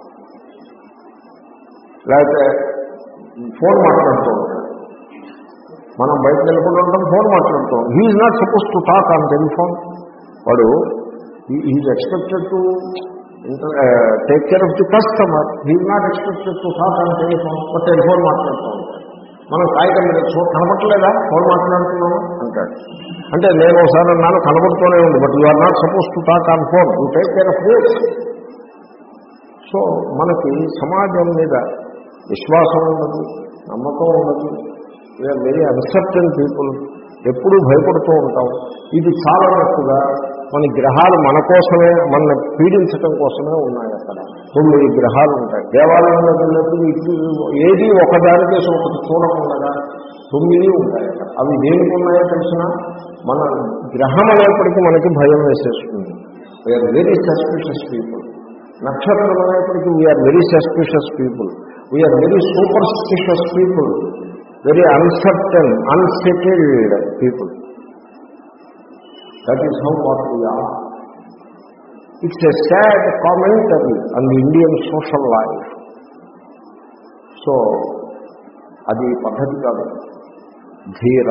లేకపోతే ఫోన్ మాట్లాడుతూ ఉంటాడు. మనం బయట నిలబడి ఉంటాం, ఫోన్ మాట్లాడుతూ ఉంటాం. He is not suppose to talk on telephone. వాడు is expected to take care of the customer. He is not expected to talk on telephone. But telephone మాట్లాడుతూ ఉంటాడు. మనం కాగితం మీద చూ కనపట్టలేదా ఫోన్ మాట్లాడుతున్నాము అంటాడు. అంటే నేను ఒకసారి అన్నాను కనబడుతూనే ఉంది, but you are not suppose to talk on phone, you take care of this. So మనకి సమాజం మీద విశ్వాసం ఉండదు, నమ్మకం ఉండదు. We are very uncertain people. ఎప్పుడూ భయపడుతూ ఉంటాం. ఇది చాలా నట్టుగా మన గ్రహాలు మన కోసమే, మన పీడించడం కోసమే ఉన్నాయి. అక్కడ తొమ్మిది గ్రహాలు ఉంటాయి. దేవాలయంలో వెళ్ళినప్పుడు ఇటు ఏది ఒకదానికే ఒకటి చూడకుండా తొమ్మిది ఉంటాయి అక్కడ. అవి దేనికి ఉన్నాయో తెలిసిన మన గ్రహం అనేప్పటికీ మనకి భయం వేసేస్తుంది. We are very suspicious people. నక్షత్రం అనేప్పటికీ we are very suspicious people. We are very superstitious people. Very uncertain, unsettled people. That is how what we are. It's a sad commentary on the Indian social life. So అది పద్ధతి కాదు. ధీర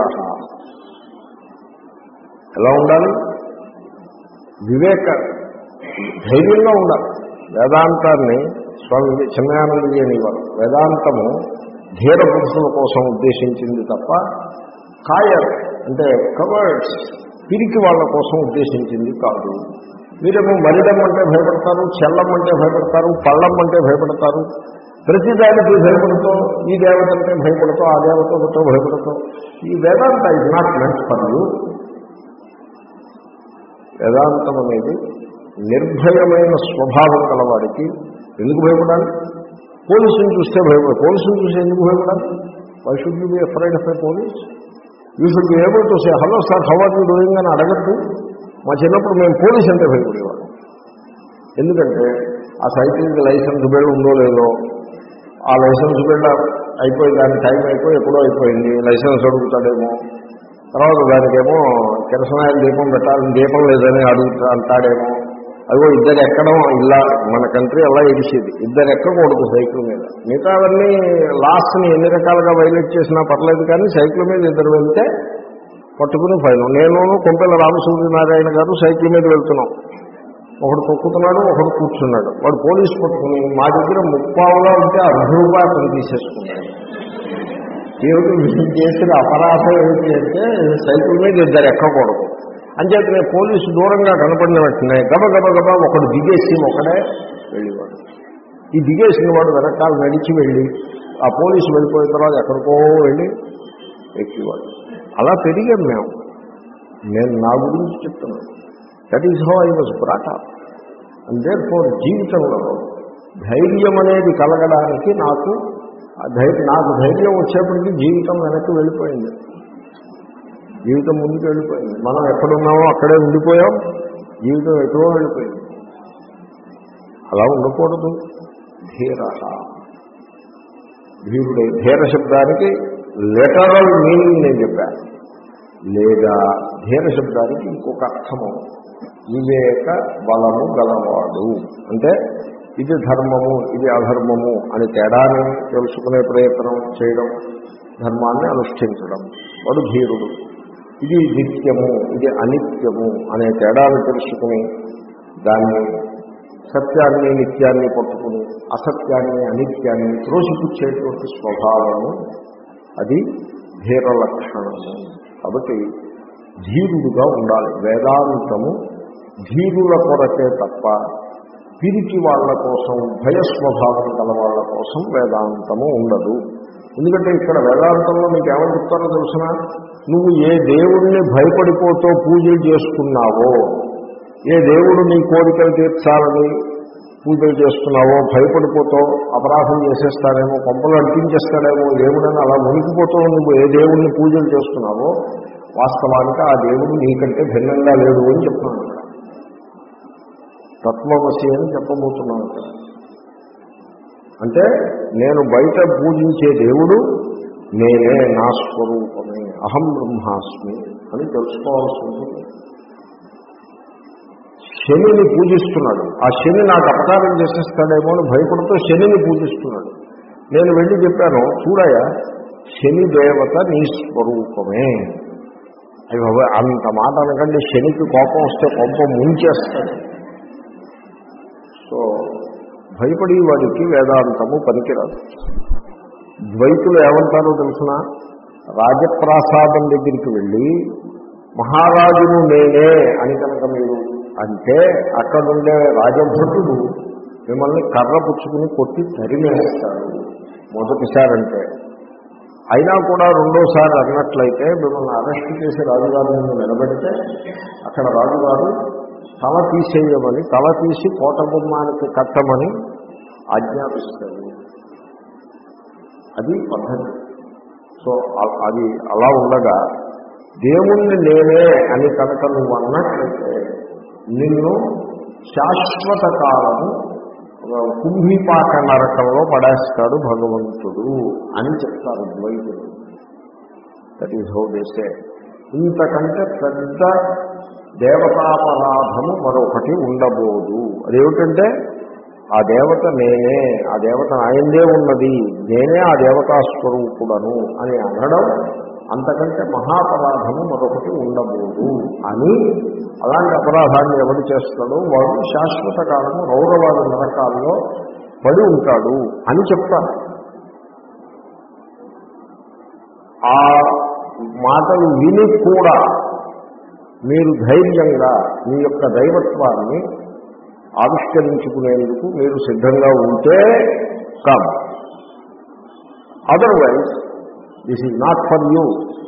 ఎలా ఉండాలి? వివేక ధైర్యంగా ఉండాలి. వేదాంతాన్ని స్వామి చిన్మయానందజీ అనేవారు. వేదాంతము ధీర పురుషుల కోసం ఉద్దేశించింది తప్ప కాయర్ అంటే కవర్డ్స్ పిరికి వాళ్ళ కోసం ఉద్దేశించింది కాదు. మీరేమో మరిడం అంటే భయపడతారు, చెల్లం అంటే భయపడతారు, పళ్ళం అంటే భయపడతారు, ప్రతిదానికి భయపడుతూ ఈ దేవత అంటే భయపడుతూ ఆ దేవతతో భయపడుతూ. ఈ Vedanta is not meant for you. వేదాంతం అనేది నిర్భయమైన స్వభావం కలవాడికి ఎందుకు భయపడాలి? పోలీసుని చూస్తే భయపడాలి. పోలీసుని చూసి ఎందుకు భయపడాలి? Why should you be afraid of a police? You should be able to say hello sir how are you doing అని అడగద్దు. మా చిన్నప్పుడు మేము పోలీస్ అంటే భయపడేవాళ్ళం. ఎందుకంటే ఆ సైకిల్కి లైసెన్స్ బిళ్ళ ఉందో లేదో, ఆ లైసెన్స్ బిళ్ళ అయిపోయి దాని టైం అయిపోయి ఎప్పుడో అయిపోయింది, లైసెన్స్ అడుగుతాడేమో, తర్వాత దానికేమో కిరసనాయిల దీపం పెట్టాలని దీపం లేదని అడుగుతా అంటాడేమో, అదిగో ఇద్దరు ఎక్కడం ఇలా మన కంట్రీ అలా ఇడిచేది. ఇద్దరు ఎక్కకూడదు సైకిల్ మీద. మిగతావన్నీ లాస్ట్ని ఎన్ని రకాలుగా వైలేట్ చేసినా పర్లేదు, కానీ సైకిల్ మీద ఇద్దరు వెళ్తే పట్టుకుని ఫైన్. నేను కొంపెల రామసూర్యనారాయణ గారు సైకిల్ మీద వెళ్తున్నాం. ఒకడు తొక్కుతున్నాడు, ఒకడు కూర్చున్నాడు. వాడు పోలీసు పట్టుకుని మా దగ్గర ముప్పావుగా ఉంటే అర్ధ రూపాయలు అతను తీసేసుకున్నాడు. ఏమిటి విషయం చేసిన అపరాధం ఏమిటి అంటే సైకిల్ మీద ఇద్దరు ఎక్కకూడదు. అంచేత నేను పోలీసు దూరంగా కనపడిన వెంటనే గబ గబ గబ ఒకడు దిగేసి ఒకడే వెళ్ళేవాడు. ఈ దిగేసిన వాడు వెనకాల నడిచి వెళ్ళి ఆ పోలీసు వెళ్ళిపోయిన తర్వాత ఎక్కడికో వెళ్ళి ఎక్కేవాడు. అలా పెరిగాం మేము. నేను నా గురించి చెప్తున్నాను. That is how I was brought up. And therefore జీవితంలో ధైర్యం అనేది కలగడానికి నాకు ధైర్యం నాకు ధైర్యం వచ్చేప్పటికీ జీవితం వెనక్కి వెళ్ళిపోయింది. జీవితం ముందుకు వెళ్ళిపోయింది. మనం ఎక్కడున్నామో అక్కడే ఉండిపోయాం. జీవితం ఎక్కడో వెళ్ళిపోయింది. అలా ఉండకూడదు. ధీర ధీరుడే. ధీర శబ్దానికి లిటరల్ మీనింగ్ నేను చెప్పాను. లేదా ధీర శబ్దానికి ఇంకొక అర్థము వివేక బలము గలవాడు. అంటే ఇది ధర్మము ఇది అధర్మము అని తేడాన్ని తెలుసుకునే ప్రయత్నం చేయడం, ధర్మాన్ని అనుష్ఠించడం, వాడు ధీరుడు. ఇది నిత్యము ఇది అనిత్యము అనే తేడాన్ని తెలుసుకుని దాన్ని సత్యాన్ని నిత్యాన్ని పట్టుకుని అసత్యాన్ని అనిత్యాన్ని త్రోసిపుచ్చేటువంటి స్వభావము అది ధీర లక్షణము. కాబట్టి ధీరుడుగా ఉండాలి. వేదాంతము ధీరుల కొరకే తప్ప పిరికి వాళ్ళ కోసం భయస్వభావం గల వాళ్ళ కోసం వేదాంతము ఉండదు. ఎందుకంటే ఇక్కడ వేదాంతంలో మీకు ఏమని చెప్తారో తెలుసిన, నువ్వు ఏ దేవుడిని భయపడిపోతూ పూజలు చేసుకున్నావో, ఏ దేవుడు నీ కోరికలు తీర్చాలని పూజలు చేసుకున్నావో, భయపడిపోతూ అపరాధం చేసేస్తాడేమో, కొంపలు అడిపించేస్తాడేమో దేవుడని అలా మునిగిపోతూ నువ్వు ఏ దేవుడిని పూజలు చేసుకున్నావో, వాస్తవానికి ఆ దేవుడు నీకంటే భిన్నంగా లేడు అని చెప్తున్నాను. ఇక్కడ తత్వమసి అని చెప్పబోతున్నాను. ఇక్కడ అంటే నేను బయట పూజించే దేవుడు నేనే, నా స్వరూపమే, అహం బ్రహ్మాస్మి అని తెలుసుకోవాల్సి ఉంటుంది. శనిని పూజిస్తున్నాడు. ఆ శని నాకు అపకారం చేసేస్తాడేమో అని భయపడుతూ శనిని పూజిస్తున్నాడు. నేను వెళ్ళి చెప్పాను, చూడయా శని దేవత నీ స్వరూపమే. అవి బాబా అంత మాట అనకండి, శనికి కోపం వస్తే కోపం ముంచేస్తాడు. సో భయపడి వాడికి వేదాంతము పనికిరాదు. ద్వైతులు ఏమంటారో తెలుసిన, రాజప్రాసాదం దగ్గరికి వెళ్ళి మహారాజును నేనే అని కనుక మీరు అంటే అక్కడుండే రాజభటుడు మిమ్మల్ని కర్ర పుచ్చుకుని కొట్టి తరిమేస్తాడు మొదటిసారంటే. అయినా కూడా రెండోసారి అన్నట్లయితే మిమ్మల్ని అరెస్ట్ చేసి రాజుగారి ముందు నిలబెడితే అక్కడ రాజుగారు తల తీసేయమని, తల తీసి కోట గుమ్మానికి కట్టమని ఆజ్ఞాపిస్తాడు. అది పద్ధతి. సో అది అలా ఉండగా దేవుణ్ణి నేనే అని కనుక నువ్వు అన్నట్లయితే నిన్ను శాశ్వత కాలము కుంభీపాక నరకంలో పడేస్తాడు భగవంతుడు అని చెప్తారు ద్వైతులు. That is how they say. ఇంతకంటే పెద్ద దేవతాపరాధము మరొకటి ఉండబోదు. అదేమిటంటే ఆ దేవత నేనే, ఆ దేవత ఆయనే ఉన్నది, నేనే ఆ దేవతాస్వరూపుడను అని అనడం అంతకంటే మహాపరాధము మరొకటి ఉండబోదు అని. అలాంటి అపరాధాన్ని ఎవరు చేస్తాడో వాడు శాశ్వత కాలము రౌరవాద నరకాల్లో పడి ఉంటాడు అని చెప్తారు. ఆ మాటలు విని కూడా మీరు ధైర్యంగా మీ యొక్క దైవత్వాన్ని ఆవిష్కరించుకునేందుకు మీరు సిద్ధంగా ఉంటే come, otherwise this is not for you.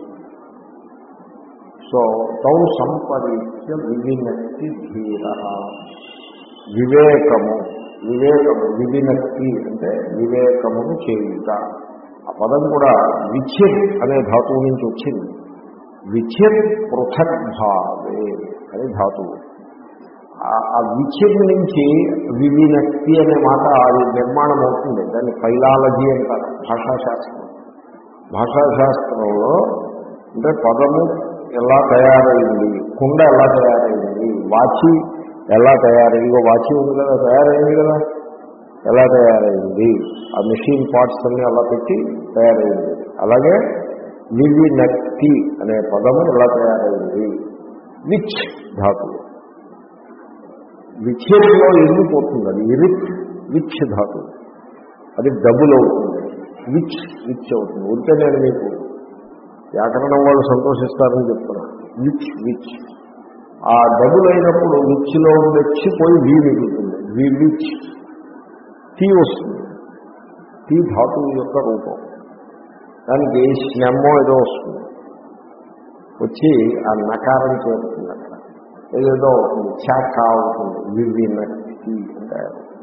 So తౌ సంపరీత్య వివినక్తి ధీర. వివేకము వివేకము వివినక్తి అంటే వివేకమును చేయుట. ఆ పదం కూడా విచిర్ అనే ధాతువు నుంచి వచ్చింది. విచిర్ పృథక్ భావే అనే ధాతువు. ఆ విచిర్ నుంచి వివినక్తి అనే మాట అది నిర్మాణం అవుతుంది. దాన్ని ఫైలాలజీ అంటారు భాషాశాస్త్రం. భాషాశాస్త్రంలో అంటే పదము ఎలా తయారైంది, కుండ ఎలా తయారైంది, వాచి ఎలా తయారైంది, వాచి ఉంది కదా తయారైంది కదా, ఎలా తయారైంది, ఆ మెషిన్ పార్ట్స్ అన్ని అలా పెట్టి తయారైంది. అలాగే వివినక్తి అనే పదము ఎలా తయారైంది, విచ్ ధాతువు. విచ్ఛేదిలో వెళ్ళిపోతుంది అది ఇరిత్ విచ్ ధాతువు, అది డబుల్ అవుతుంది, విచ్ విచ్ అవుతుంది. ఉంటే నేను మీకు వ్యాకరణం వాళ్ళు సంతోషిస్తారని చెప్తున్నా. విచ్ విచ్ ఆ డబుల్ అయినప్పుడు విచ్లో మెచ్చిపోయి వీ మిగులుతుంది, వి విచ్. టీ వస్తుంది, టీ ధాతువు యొక్క రూపం. దానికి స్నెమ్మో ఏదో వస్తుంది, వచ్చి ఆ నకారం చేరుతుంది. అక్కడ ఏదేదో అవుతుంది, చాక అవుతుంది, వివినక్తి అంటే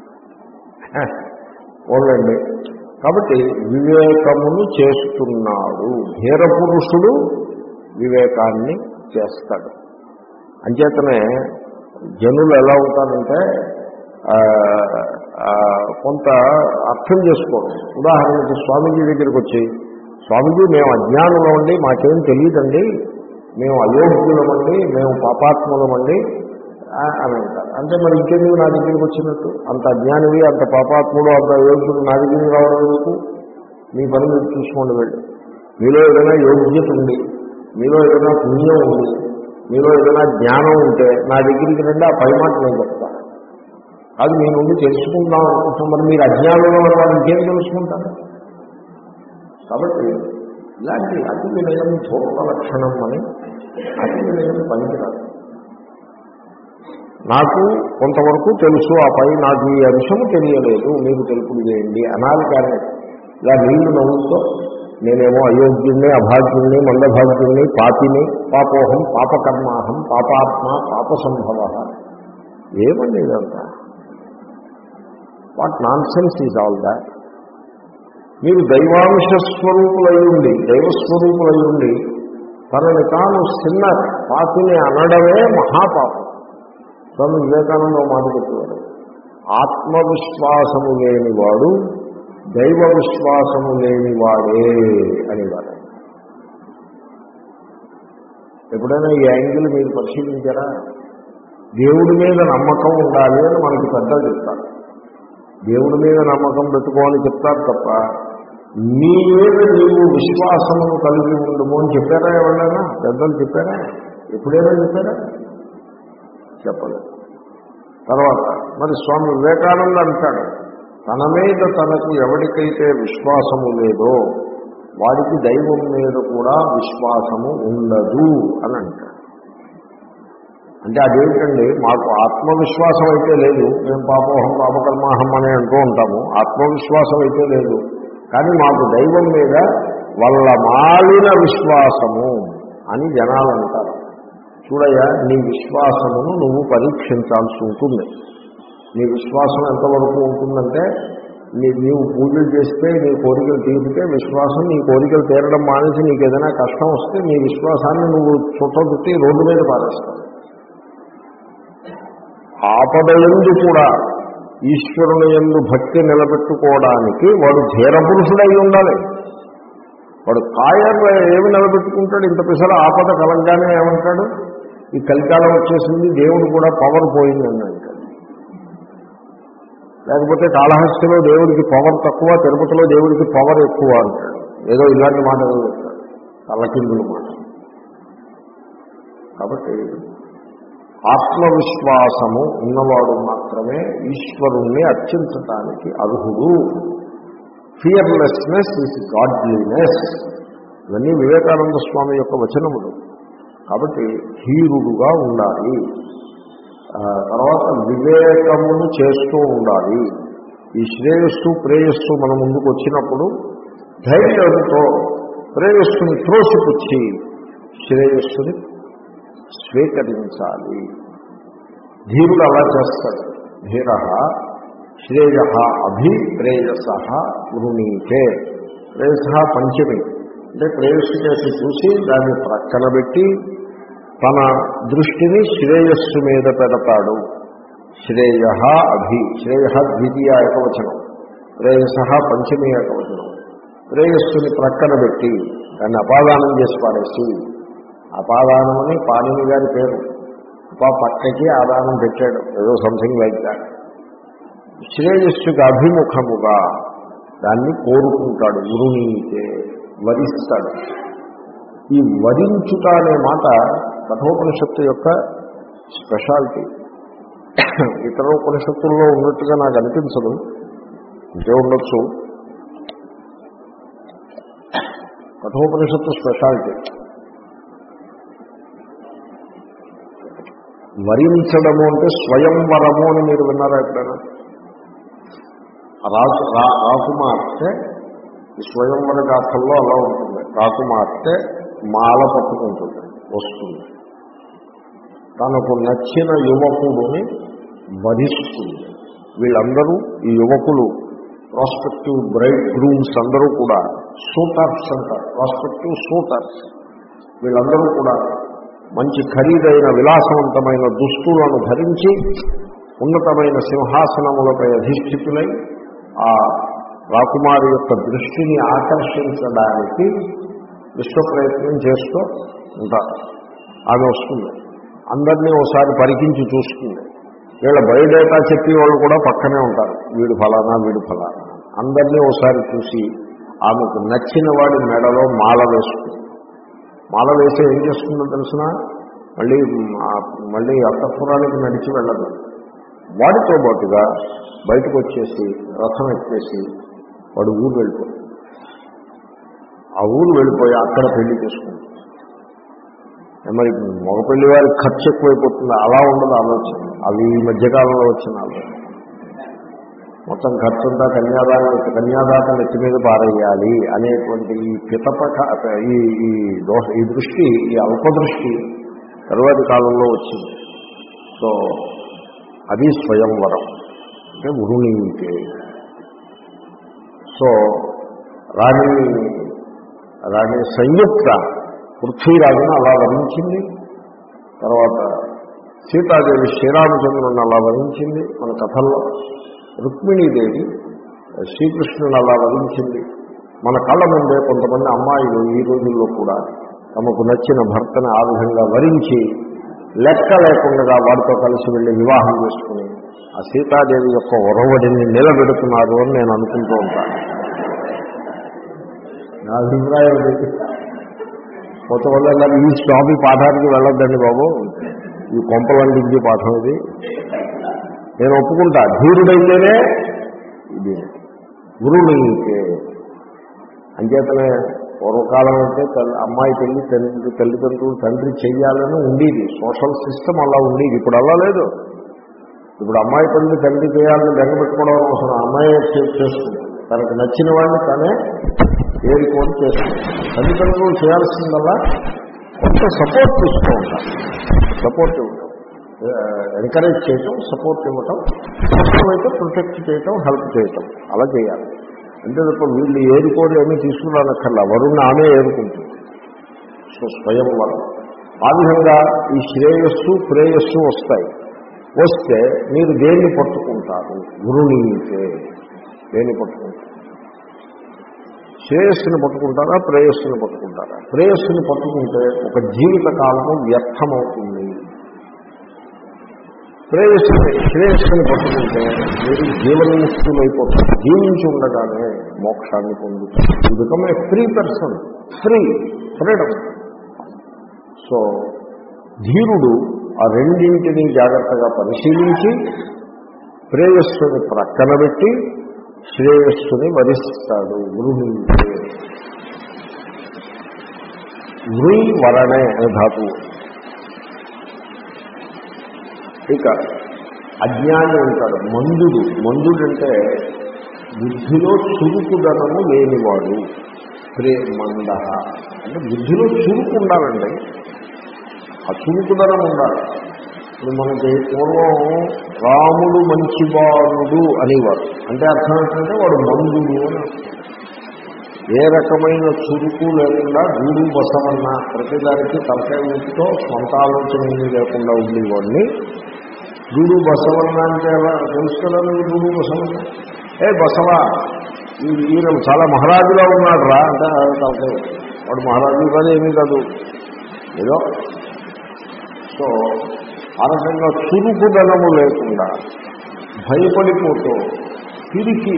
ఓన్లండి. కాబట్టి వివేకమును చేస్తున్నాడు ధీర పురుషుడు, వివేకాన్ని చేస్తాడు. అంచేతనే జనులు ఎలా ఉంటారంటే కొంత అర్థం చేసుకోరు. ఉదాహరణకి స్వామీజీ దగ్గరికి వచ్చి, స్వామీజీ మేము అజ్ఞానులమండి, మాకేం తెలియదండి, మేము అయోగ్యులమండి, మేము పాపాత్ములమండి అని అంటారు. అంటే మరి ఇంకెందుకు నా దగ్గరికి వచ్చినట్టు? అంత అజ్ఞానివి, అంత పాపాత్ముడు, అంత అయోగ్యుడు నా దగ్గరికి రావడం ఎందుకు? మీ పని మీరు చూసుకోండి వెళ్ళి. మీలో ఏదైనా యోగ్యత ఉంది, మీలో ఏదైనా పుణ్యం ఉంది, మీలో ఏదైనా జ్ఞానం ఉంటే నా దగ్గరికి రండి, ఆ పై మాట నేను చెప్తాను. అది మీ నుండి తెలుసుకుందాం అనుకుంటాం. మరి మీరు అజ్ఞానంలో వాళ్ళు ఇంకేం తెలుసుకుంటారు? కాబట్టి ఇలాంటి అతి వినయం ధూర్త లక్షణం అని అతి వినయం పనికిరాదు. నాకు కొంతవరకు తెలుసు, ఆ పై నాకు ఈ అంశము తెలియలేదు, మీరు తెలుపుడు చేయండి అనాలి. కానీ ఇలా నీళ్లు నవ్వుతో నేనేమో అయోగ్యుణ్ణి, అభాగ్యుణ్ణి, మందభాగ్యుణ్ణి, పాపిని, పాపోహం, పాపకర్మాహం, పాపాత్మ, పాప సంభవ, ఏమండి ఇదంతా? What nonsense is all that? మీరు దైవాంశ స్వరూపులయ్యుండి, దైవస్వరూపులయ్యుండి తనని తాను సిన్నర్ పాపిని అనడమే మహాపాపం. స్వామి వివేకానంద మాట చెప్పేవాడు, ఆత్మవిశ్వాసము లేనివాడు దైవ విశ్వాసము లేనివాడే అనేవాడు. ఎప్పుడైనా ఈ యాంగిల్ మీరు పరిశీలించారా? దేవుడి మీద నమ్మకం ఉండాలి అని మనకి పెద్దలు చెప్తారు. దేవుడి మీద నమ్మకం పెట్టుకోవాలని చెప్తారు తప్ప నీ మీద నీవు విశ్వాసమును కలిగి ఉండము అని చెప్పారా? ఎవరైనా పెద్దలు చెప్పారా? ఎప్పుడైనా చెప్పారా? చెప్పలేదు. తర్వాత మరి స్వామి వివేకానంద అంటాడు, తన మీద తనకు ఎవరికైతే విశ్వాసము లేదో వాడికి దైవం మీద కూడా విశ్వాసము ఉండదు అని అంటాడు. అంటే అదేంటండి, మాకు ఆత్మవిశ్వాసం అయితే లేదు, మేము పాపోహం పాపకర్మాహం అని అంటూ ఉంటాము, ఆత్మవిశ్వాసం అయితే లేదు, కానీ మాకు దైవం మీద వల్ల మాలిన విశ్వాసము అని జనాలు అంటారు. చూడయ్యా, నీ విశ్వాసమును నువ్వు పరీక్షించాల్సి ఉంటుంది. నీ విశ్వాసం ఎంతవరకు ఉంటుందంటే, నీ నీవు పూజలు చేస్తే నీ కోరికలు తీరితే విశ్వాసం, నీ కోరికలు తీరడం మానేసి నీకు ఏదైనా కష్టం వస్తే నీ విశ్వాసాన్ని నువ్వు చుట్టచుట్టి రోడ్డు మీద పారేస్తావు. ఆపదయందు కూడా ఈశ్వరుని యందు భక్తి నిలబెట్టుకోవడానికి వాడు ధీర పురుషుడై ఉండాలి. వాడు కాయర్ ఏమి నిలబెట్టుకుంటాడు? ఇంత పిసర ఆపద కలంగానే ఏమంటాడు, ఈ కలికాలం వచ్చేసింది, దేవుడు కూడా పవర్ పోయిందని అంటాడు. లేకపోతే కాళహస్తిలో దేవుడికి పవర్ తక్కువ, తిరుపతిలో దేవుడికి పవర్ ఎక్కువ అంటాడు. ఏదో ఇలాంటి మాటలు చెప్తాడు, తలకిందుల మాట. కాబట్టి ఆత్మవిశ్వాసము ఉన్నవాడు మాత్రమే ఈశ్వరుణ్ణి అర్చించటానికి అర్హుడు. Fearlessness is godliness. ఇవన్నీ వివేకానంద స్వామి యొక్క వచనములు. కాబట్టి ధీరుడుగా ఉండాలి. తర్వాత వివేకమును చేస్తూ ఉండాలి. ఈ శ్రేయస్సు ప్రేయస్సు మన ముందుకు వచ్చినప్పుడు ధైర్యంతో ప్రేయస్సుని త్రోసిపుచ్చి శ్రేయస్సుని స్వీకరించాలి. ధీరుడు అలా చేస్తాడు. ధీర శ్రేయ అభిప్రేయస వృణీతే. ప్రేయస పంచమి అంటే ప్రేయస్సు చేసి చూసి దాన్ని ప్రక్కన పెట్టి తన దృష్టిని శ్రేయస్సు మీద పెడతాడు. శ్రేయ అభి, శ్రేయ ద్వితీయ ఏకవచనం, ప్రేయస పంచమీ ఏకవచనం. ప్రేయస్సుని ప్రక్కన పెట్టి దాన్ని అపాదానం చేసి పాడేసి, అపాదానం అని పాణిని గారి పేరు, అపా పక్కకి ఆదానం పెట్టాడు, ఏదో సంథింగ్ లైక్ దాట్. శ్రేయస్సుకి అభిముఖముగా దాన్ని కోరుకుంటాడు. వృణీతే, వరిస్తాడు. ఈ వరించుట అనే మాట కఠోపనిషత్తు యొక్క స్పెషాలిటీ. ఇతర ఉపనిషత్తుల్లో ఉన్నట్టుగా నాకు అనిపించదు, ఇంకే ఉండొచ్చు. కఠోపనిషత్తు స్పెషాలిటీ వరించడము. అంటే స్వయంవరము అని మీరు విన్నారా ఎప్పుడైనా? రాజు రాకుమార్తె స్వయంవర గాథల్లో అలా ఉంటుంది. రాకుమార్తె మాల పట్టుకుంటుంది, వస్తుంది, తనకు నచ్చిన యువకుడిని వరిస్తుంది. వీళ్ళందరూ ఈ యువకులు ప్రాస్పెక్టివ్ బ్రైడ్ గ్రూమ్స్ అందరూ కూడా సూటర్స్ అంటారు, ప్రాస్పెక్టివ్ సూటర్స్. వీళ్ళందరూ కూడా మంచి ఖరీదైన విలాసవంతమైన దుస్తులను ధరించి ఉన్నతమైన సింహాసనములపై అధిష్ఠితులై ఆ రాకుమారి యొక్క దృష్టిని ఆకర్షించడానికి విశ్వ ప్రయత్నం చేస్తూ ఉంటారు. ఆమె వస్తుంది, అందరినీ ఒకసారి పరికించి చూస్తుంది. వీళ్ళ బయోడేటా చెప్పి వాళ్ళు కూడా పక్కనే ఉంటారు, వీడు ఫలానా వీడు ఫలానా. అందరినీ ఒకసారి చూసి ఆమెకు నచ్చిన వాడి మెడలో మాల వేస్తుంది. మాల వేసి ఏం చేస్తుందో తెలిసిన, మళ్ళీ మళ్ళీ అంతఃపురానికి నడిచి వెళ్ళదు. వాడితో పాటుగా బయటకు వచ్చేసి రథం ఎక్కేసి వాడు ఊరు వెళ్ళిపోయి ఆ ఊరు వెళ్ళిపోయి అక్కడ పెళ్లి చేసుకుంటాడు. మరి మగపెళ్లి వారికి ఖర్చు ఎక్కువైపోతుంది, అలా ఉండదు ఆలోచన. అవి ఈ మధ్యకాలంలో వచ్చిన ఆలోచన. మొత్తం ఖర్చంతా కన్యాదానం కన్యాదాత నెత్తి మీద పారేయాలి అనేటువంటి ఈ పితపక ఈ ఈ దోష ఈ దృష్టి, ఈ అల్పదృష్టి తరువాతి కాలంలో వచ్చింది. సో అది స్వయంవరం అంటే వృణీతే. సో రాణి రాణి సంయుక్త పృథ్వీరాజును అలా వరించింది. తర్వాత సీతాదేవి శ్రీరామచంద్రుని అలా వరించింది మన కథల్లో. రుక్మిణీదేవి శ్రీకృష్ణుని అలా వరించింది. మన కళ్ళ ముందే కొంతమంది అమ్మాయిలు ఈ రోజుల్లో కూడా తమకు నచ్చిన భర్తను ఆ విధంగా వరించి లెక్క లేకుండా వాడితో కలిసి వెళ్ళి వివాహం చేసుకుని ఆ సీతాదేవి యొక్క ఒరవడిని నిలబెడుతున్నారు అని నేను అనుకుంటూ ఉంటాను. నా అభిప్రాయం కొత్త వల్ల ఈ స్వామి పాఠానికి వెళ్ళొద్దండి బాబు, ఈ కొంపలంటించి పాఠం ఇది. నేను ఒప్పుకుంటా, ధీరుడైతేనే ఇది గురువునికే. అంచేతనే పూర్వకాలం అయితే అమ్మాయి పెళ్లి తండ్రి తల్లిదండ్రులు తండ్రి చెయ్యాలని ఉండేది, సోషల్ సిస్టమ్ అలా ఉండేది. ఇప్పుడు అలా లేదు. ఇప్పుడు అమ్మాయి పెళ్లి తండ్రి చేయాలని బెంగపెట్టుకోవడం అవసరం. అమ్మాయి చేస్తుంది, తనకు నచ్చిన వాడిని తనే ఏరుకోని చేస్తుంది. తల్లిదండ్రులు చేయాల్సిందల్లా కొంత సపోర్ట్ ఇస్తూ ఉంటారు. సపోర్ట్ ఇవ్వటం, ఎంకరేజ్ చేయటం, సపోర్ట్ ఇవ్వటం, అవసరమైతే ప్రొటెక్ట్ చేయటం, హెల్ప్ చేయటం, అలా చేయాలి. అంటే తప్ప వీళ్ళు ఏరుకోని ఏమీ తీసుకురానక్కర్లా, వరుణ్ణి ఆమె ఏరుకుంటుంది. సో స్వయం వరం. ఆ విధంగా ఈ శ్రేయస్సు ప్రేయస్సు వస్తాయి. వస్తే మీరు దేన్ని పట్టుకుంటారు? గురునీతే. దేన్ని పట్టుకుంటారు? శ్రేయస్సుని పట్టుకుంటారా ప్రేయస్సుని పట్టుకుంటారా? ప్రేయస్సుని పట్టుకుంటే ఒక జీవిత కాలము వ్యర్థమవుతుంది. ప్రేయస్సుని శ్రేయస్సుని పట్టుకుంటే మీరు జీవన్ముక్తులైపోతారు. జీవించి ఉండగానే మోక్షాన్ని పొందుతారు. You become a free person, free freedom. So ధీరుడు ఆ రెండింటినీ జాగ్రత్తగా పరిశీలించి ప్రేయస్సుని ప్రక్కన పెట్టి శ్రేయస్సుని వరిస్తాడు. గృహించే వృ వరణే అనే ధాతువు. ఇక అజ్ఞాని ఉంటాడు, మందుడు. మందుడంటే బుద్ధిలో చురుకుదనము లేనివాడు. ప్రే మంద అంటే బుద్ధిలో చురుకు ఉండాలండి. ఆ చురుకుదనం ఉండాలి. ఇప్పుడు మనకి పూర్వం రాముడు మంచివాడు అనేవారు. అంటే అర్థం ఏంటంటే వాడు మందుడు అని. ఏ రకమైన చురుకు లేకుండా గూడు బసవన్న ప్రతిదానికి తలకాయ ఊపితో సొంత ఆలోచన లేకుండా ఉండేవాడిని గూడు బసవన్న అంటే ఎలా తెలుసు కదా? గూడు బసవన్న ఏ బసవా ఈయన చాలా మహారాజులా ఉన్నాడు రా అంటే తలకాయ. వాడు మహారాజు కాదు, ఏమీ కాదు, ఏదో. సో ఆ రకంగా చురుకుదనము లేకుండా భయపడిపోతూ తిరిగి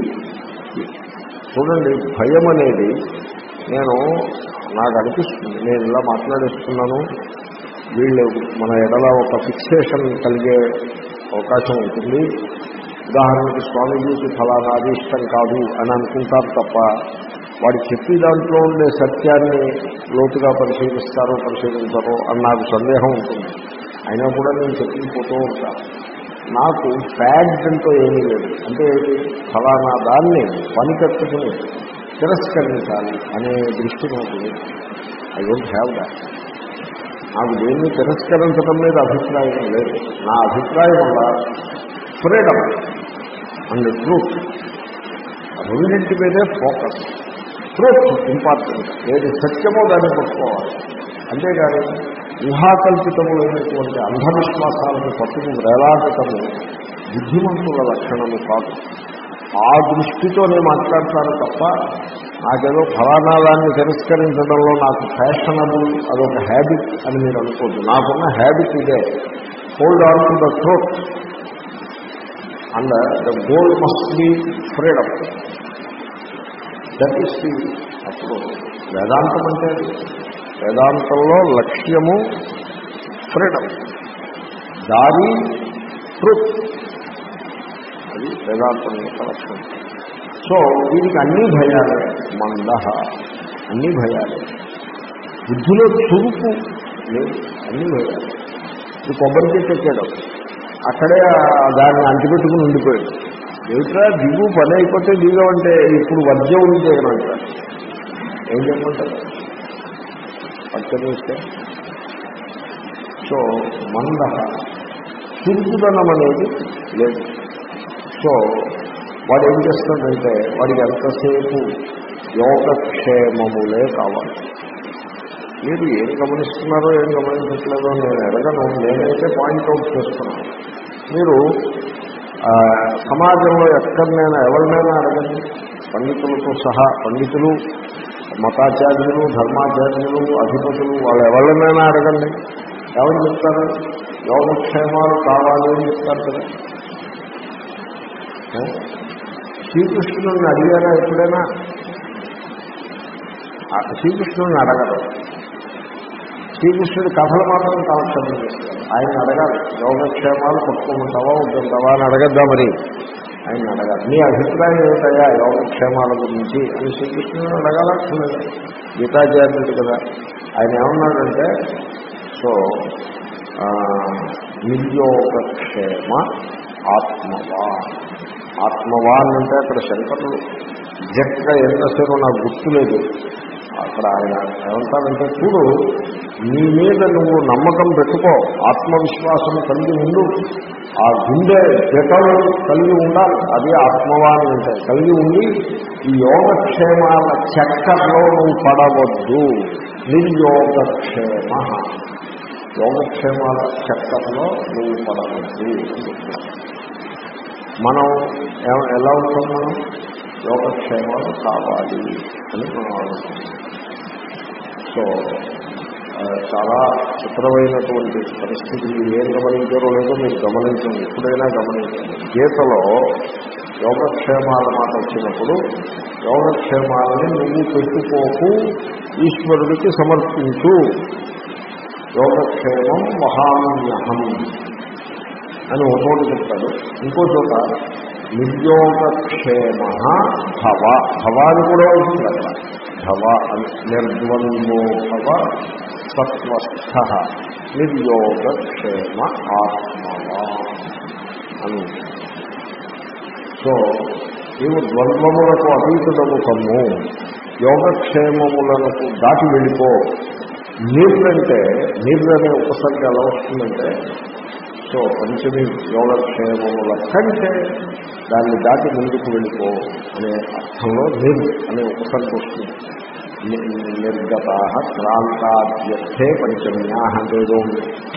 చూడండి. భయం అనేది నేను నాకు అనిపిస్తుంది, నేను ఇలా మాట్లాడేస్తున్నాను, వీళ్ళు మన ఎడల ఒక ఫిక్సేషన్ కలిగే అవకాశం ఉంటుంది. ఉదాహరణకి స్వామీజీకి ఫలానాది ఇష్టం కాదు అని అనుకుంటారు తప్ప వాడు చెప్పి దాంట్లో ఉండే సత్యాన్ని లోతుగా పరిశీలిస్తారో పరిశీలించారో అని నాకు సందేహం ఉంటుంది. అయినా కూడా నేను చెప్పిపోతూ ఉంటాను. నాకు ఫ్యాక్ట్ అంటూ ఏమీ లేదు. అంటే ఫలానా దాన్ని పని కట్టుకుని తిరస్కరించాలి అనే దృష్టి నాకు లేదు. I don't have that. నాకు దేన్ని తిరస్కరించడం మీద అభిప్రాయం లేదు. నా అభిప్రాయం వల్ల ఫ్రీడమ్ అండ్ ట్రూత్ రెండింటి మీదే ఫోకస్. ట్రూత్ ఇంపార్టెంట్, ఏది సత్యమో దాన్ని పట్టుకోవాలి. అంతేగాని ఊహాకల్పితములైనటువంటి అంధవిశ్వాసాలను పట్టుకు వేలాడటము బుద్ధిమంతుల లక్షణము కాదు. ఆ దృష్టితో నేను మాట్లాడతాను తప్ప నాకేదో ఫలానాదాన్ని తిరస్కరించడంలో నాకు ఫ్యాషనబుల్ అదొక హ్యాబిట్ అని మీరు అనుకోద్దు. నాకున్న హ్యాబిట్ ఇదే, hold on to the truth and the goal must be freedom. That is the approach. వేదాంతం అంటే వేదాంతంలో లక్ష్యము ఫ్రీడమ్, దారి ట్రూత్. అది వేదాంతం యొక్క లక్ష్యం. సో వీరికి అన్నీ భయాలే. మంద అన్నీ భయాలే. బుద్ధిలో చురుకు లేదు, అన్నీ భయాలే. ఇది కొబ్బరి చెట్టు ఎక్కాడు, అక్కడే దాన్ని అంటిపెట్టుకుని ఉండిపోయాడు. ఏమిట్రా దిగు పని అయిపోతే దిగవంటే ఇప్పుడు వర్జ్యం ఉంది అంటారు. ఏం చెప్పమంటారు? పచ్చని ఇస్తే. సో మంద చురుకుదనం అనేది లేదు. సో వాడు ఏం చేస్తాడంటే వాడికి ఎంతసేపు యోగక్షేమములే కావాలి. మీరు ఏం గమనిస్తున్నారో ఏం గమనించట్లేదో నేను ఎరగను. నేనైతే పాయింట్అవుట్ చేస్తున్నాను. మీరు సమాజంలో ఎక్కడైనా ఎవరినైనా అడగండి, పండితులతో సహా, పండితులు, మతాచార్యులు, ధర్మాచార్యులు, అధిపతులు, వాళ్ళు ఎవరినైనా అడగండి, ఎవరు చెప్తారు? యోగక్షేమాలు కావాలి అని చెప్తారు కదా. శ్రీకృష్ణుని అడిగారా ఎప్పుడైనా? శ్రీకృష్ణుని అడగరు. శ్రీకృష్ణుడి కథలు మాత్రం కాలక్షేపం చేస్తారు. ఆయన అడగాలి, యోగక్షేమాలు పట్టుకోమంటావా వద్దంటావా అని అడగద్దా? మరి ఆయన అడగాలి, నీ అభిప్రాయం ఏమిటయా యోగక్షేమాల గురించి అని శ్రీకృష్ణుని అడగాలనుకునేది. గీతాచార్యుడు కదా, ఆయన ఏమన్నాడంటే, సో నిర్యోగక్షేమ ఆత్మవాన్. ఆత్మవాన్ అంటే అక్కడ శంకరుడు ఎగ్జాక్ట్గా ఏం రాశారో నాకు గుర్తులేదు. అక్కడ ఆయన ఏమంటారంటే, చూడు నీ మీద నువ్వు నమ్మకం పెట్టుకో, ఆత్మవిశ్వాసం కలిగి ఉండు, ఆ గుండె జటలు కలిగి ఉండాలి, అది ఆత్మవాన్ అంటే. కలిగి ఉండి ఈ యోగక్షేమాల చక్కర్లో నువ్వు పడవద్దు. నిర్యోగక్షేమ, యోగక్షేమాల చక్కర్లో నువ్వు పడవద్దు. మనం ఎలా ఉంటాం? మనం యోగక్షేమాలు కావాలి అని మనం అనుకుంటున్నాం. సో చాలా చిత్రమైనటువంటి పరిస్థితులు ఏం గమనించారో లేదో మీరు గమనించండి, ఎప్పుడైనా గమనించండి. గీతలో యోగక్షేమాల మాట వచ్చినప్పుడు యోగక్షేమాలని నువ్వు పెట్టుకోకు, ఈశ్వరుడికి సమర్పించు. యోగక్షేమం మహామ్యహం అని ఒక చోట చెప్తాడు. ఇంకో చోట నిర్యోగక్షేమ భవ, భవాని కూడా ఉంటుంది అక్కడ. భవ అని నిర్ద్వంద్వో భవ సత్వస్థ నిర్యోగక్షేమ ఆత్మవా అని. సో నీవు ద్వంద్వములకు అతీతుడము కమ్ము, యోగక్షేమములకు దాటి వెళ్ళిపో. నీళ్ళంటే నీళ్ళు అనే ఉపసర్గ ఎలా వస్తుందంటే, సో పంచమి యోగక్షేమముల కంటే దాన్ని దాటి ముందుకు వెళ్ళిపో అనే అర్థంలో నీరు అనే ఉపసర్గ వస్తుంది. నిర్గత క్రాంతాద్యర్థే పంచమ్యా అంటే ఏదో ఉంది.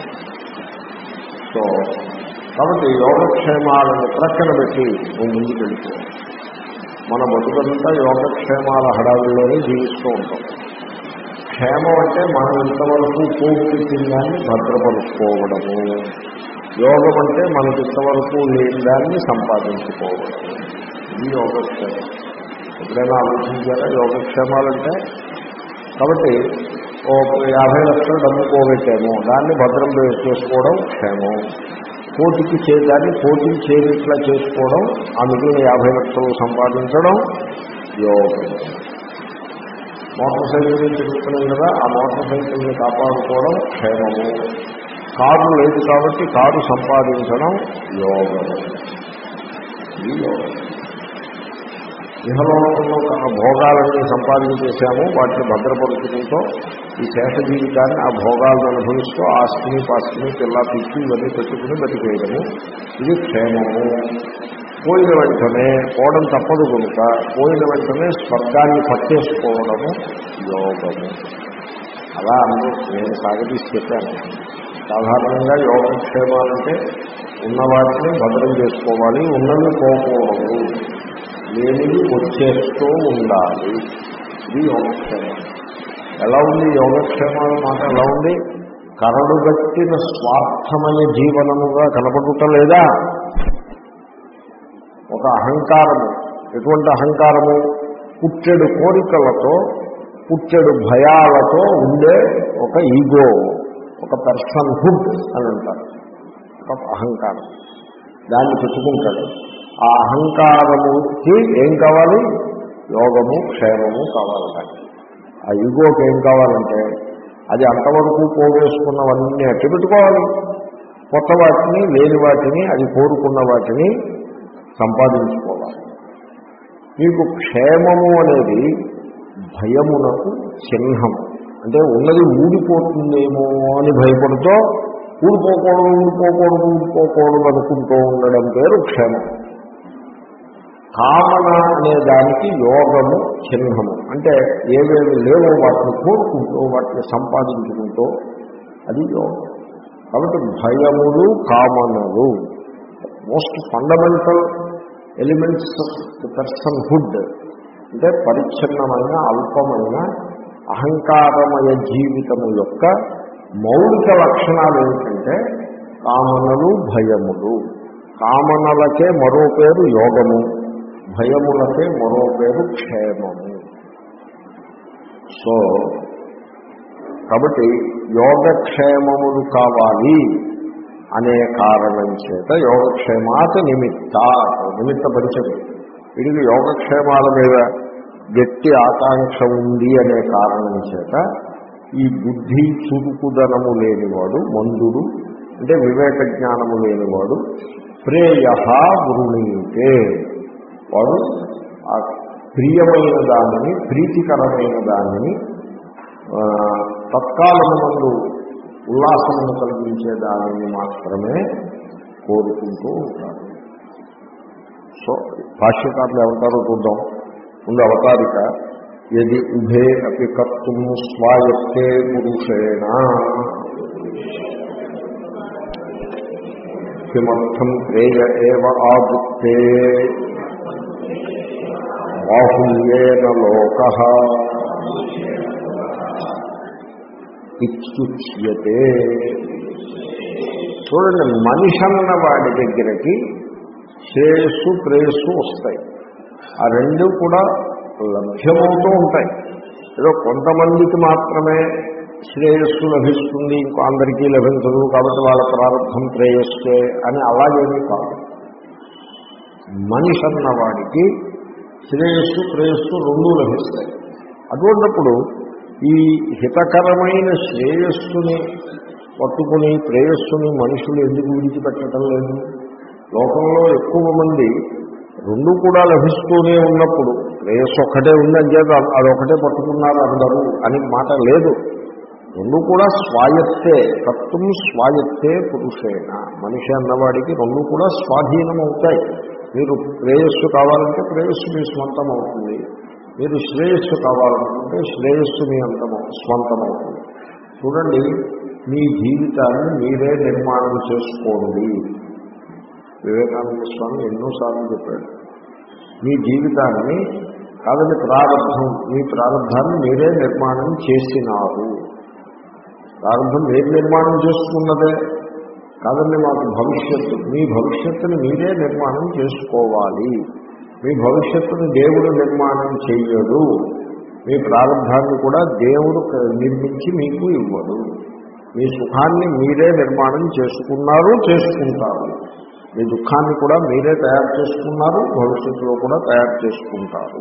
సో కాబట్టి యోగక్షేమాలను ప్రక్కన పెట్టి నువ్వు ముందుకు వెళ్ళిపో. మన బతుకంతా యోగక్షేమాల హడావిలోనే జీవిస్తూ ఉంటాం. క్షేమం అంటే మనం ఇంతవరకు పోగొట్టిన దాన్ని భద్రపరుచుకోవడము, యోగం అంటే మనకి ఇంతవరకు లేని దాన్ని సంపాదించుకోవడము. ఇది యోగక్షేమం. ఎప్పుడైనా ఆలోచించారా యోగక్షేమాలంటే? కాబట్టి ఓ యాభై లక్షలు డబ్బు పోగొట్టాము, దాన్ని భద్రం చేసుకోవడం క్షేమం. కోటికి చేయాలి, కోటికి చేరిట్లా చేసుకోవడం, ఆ మిగిలిన యాభై లక్షలు సంపాదించడం యోగం. మోటార్ సైకిల్ తిరుగుతున్నాం కదా, ఆ మోటార్ సైకిల్ని కాపాడుకోవడం క్షేమము. కారు లేదు కాబట్టి కారు సంపాదించడం యోగము. ఈ యోగం. ఇహలోకంలో భోగాలన్నీ సంపాదించేసాము, వాటిని భద్రపరుచుకుంటూ ఈ శేష జీవితాన్ని ఆ భోగాలను అనుభవిస్తూ ఆస్తిని పాస్తిని పిల్ల పిచ్చి ఇవన్నీ పెట్టుకుని బతికేయడము, ఇది క్షేమము. పోయిన వెంటనే పోవడం తప్పదు కనుక పోయిన వెంటనే స్వర్గాన్ని పట్టేసుకోవడము యోగము. అలా అందరూ నేను సాగతీసి చెప్పాను. సాధారణంగా యోగక్షేమాలంటే ఉన్న వాటిని భద్రం చేసుకోవాలి, ఉన్నవి పోకూడదు, లేనివి వచ్చేస్తూ ఉండాలి. ఇది యోగక్షేమం. ఎలా ఉంది యోగక్షేమాల మాట? ఎలా ఉంది? కరడుగట్టిన స్వార్థమయ జీవనముగా కనపడటం లేదా? ఒక అహంకారము. ఎటువంటి అహంకారము? పుట్టెడు కోరికలతో పుట్టెడు భయాలతో ఉండే ఒక ఈగో, ఒక పర్సన్ హుడ్ అని అంటారు. ఒక అహంకారం. దాన్ని పెట్టుకుంటాడు. ఆ అహంకారముకి ఏం కావాలి? యోగము క్షేమము కావాలి. కానీ ఆ ఈగోకి ఏం కావాలంటే అది అంతవరకు పోగేసుకున్నవన్నీ అట్టి పెట్టుకోవాలి, కొత్త వాటిని లేని వాటిని అది కోరుకున్న వాటిని సంపాదించుకోవాలి. మీకు క్షేమము అనేది భయమునకు చిహ్నం. అంటే ఉన్నది ఊడిపోతుందేమో అని భయపడుతూ ఊడిపోకూడదు ఊడిపోకూడదు ఊడిపోకూడదు అనుకుంటూ ఉండడం పేరు క్షేమం. కామన అనే దానికి యోగము చిహ్నము. అంటే ఏవేవి లేవో వాటిని కోరుకుంటూ వాటిని సంపాదించుకుంటూ అది యోగం. కాబట్టి భయములు కామనలు most fundamental elements of the personhood. అంటే పరిచ్ఛిన్నమైన అల్పమైన అహంకారమయ జీవితము యొక్క మౌలిక లక్షణాలు ఏమిటంటే కామనలు భయములు. కామనలకే మరో పేరు యోగము, భయములకే మరో పేరు క్షేమము. సో కాబట్టి యోగక్షేమములు కావాలి అనే కారణం చేత యోగక్షేమాత నిమిత్త నిమిత్త పరిచయం. వీడికి యోగక్షేమాల మీద గట్టి ఆకాంక్ష ఉంది అనే కారణం చేత ఈ బుద్ధి చురుకుదనము లేనివాడు, మందుడు అంటే వివేక జ్ఞానము లేనివాడు, ప్రేయ వృణీతే వాడు ఆ ప్రియమైన దానిని, ప్రీతికరమైన దానిని, తత్కాలమునందు ఉల్లాసమును కలిగించే దానిని మాత్రమే కోరుకుంటూ ఉంటారు. సో భాష్యకారులు ఏమంటారో చూద్దాం. ముందు అవతారిక. యది ఉభే అపి కర్తుం స్వాయత్తే పురుషేణ కిమర్థం ప్రేయ ఏవ ఆవృత్తే బాహుల్యేన లోకః ఇత్యుచ్యతే. చూడండి, మనిషి అన్న వాడి దగ్గరకి శ్రేయస్సు ప్రేయస్సు వస్తాయి. ఆ రెండు కూడా లభ్యమవుతూ ఉంటాయి. ఏదో కొంతమందికి మాత్రమే శ్రేయస్సు లభిస్తుంది, ఇంకో అందరికీ లభించదు, కాబట్టి వాళ్ళ ప్రారంభం ప్రేయస్సే అని అలాగేమీ కాదు. మనిషి అన్న వాడికి శ్రేయస్సు ప్రేయస్సు రెండూ లభిస్తాయి. అటువంటిప్పుడు ఈ హితకరమైన శ్రేయస్సుని పట్టుకుని ప్రేయస్సుని మనుషులు ఎందుకు విడిచిపెట్టడం లేదు? లోకంలో ఎక్కువ మంది రెండు కూడా లభిస్తూనే ఉన్నప్పుడు ప్రేయస్సు ఒక్కటే ఉందని చేత అదొకటే పట్టుకున్నారు అందరూ అని మాట లేదు. రెండు కూడా స్వాయత్తే, తత్వం స్వాయత్తే పురుషేణ. మనిషి అన్నవాడికి రెండు కూడా స్వాధీనం అవుతాయి. మీరు ప్రేయస్సు కావాలంటే ప్రేయస్సు మీ స్వంతం అవుతుంది, మీరు శ్రేయస్సు కావాలనుకుంటే శ్రేయస్సు మీ అంతమో స్వంతం అవుతుంది. చూడండి, మీ జీవితాన్ని మీరే నిర్మాణం చేసుకోండి. వివేకానంద స్వామి ఎన్నోసార్లు చెప్పాడు, మీ జీవితాన్ని కాదని ప్రారంభం, మీ ప్రారంభాన్ని మీరే నిర్మాణం చేసినారు. ప్రారంభం మీరు నిర్మాణం చేసుకున్నదే కాదండి, మాకు భవిష్యత్తు, మీ భవిష్యత్తుని మీరే నిర్మాణం చేసుకోవాలి. మీ భవిష్యత్తుని దేవుడు నిర్మాణం చెయ్యడు, మీ ప్రారంభాన్ని కూడా దేవుడు నిర్మించి మీకు ఇవ్వడు. మీ సుఖాన్ని మీరే నిర్మాణం చేసుకున్నారు, చేసుకుంటారు. మీ దుఃఖాన్ని కూడా మీరే తయారు చేసుకున్నారు, భవిష్యత్తులో కూడా తయారు చేసుకుంటారు.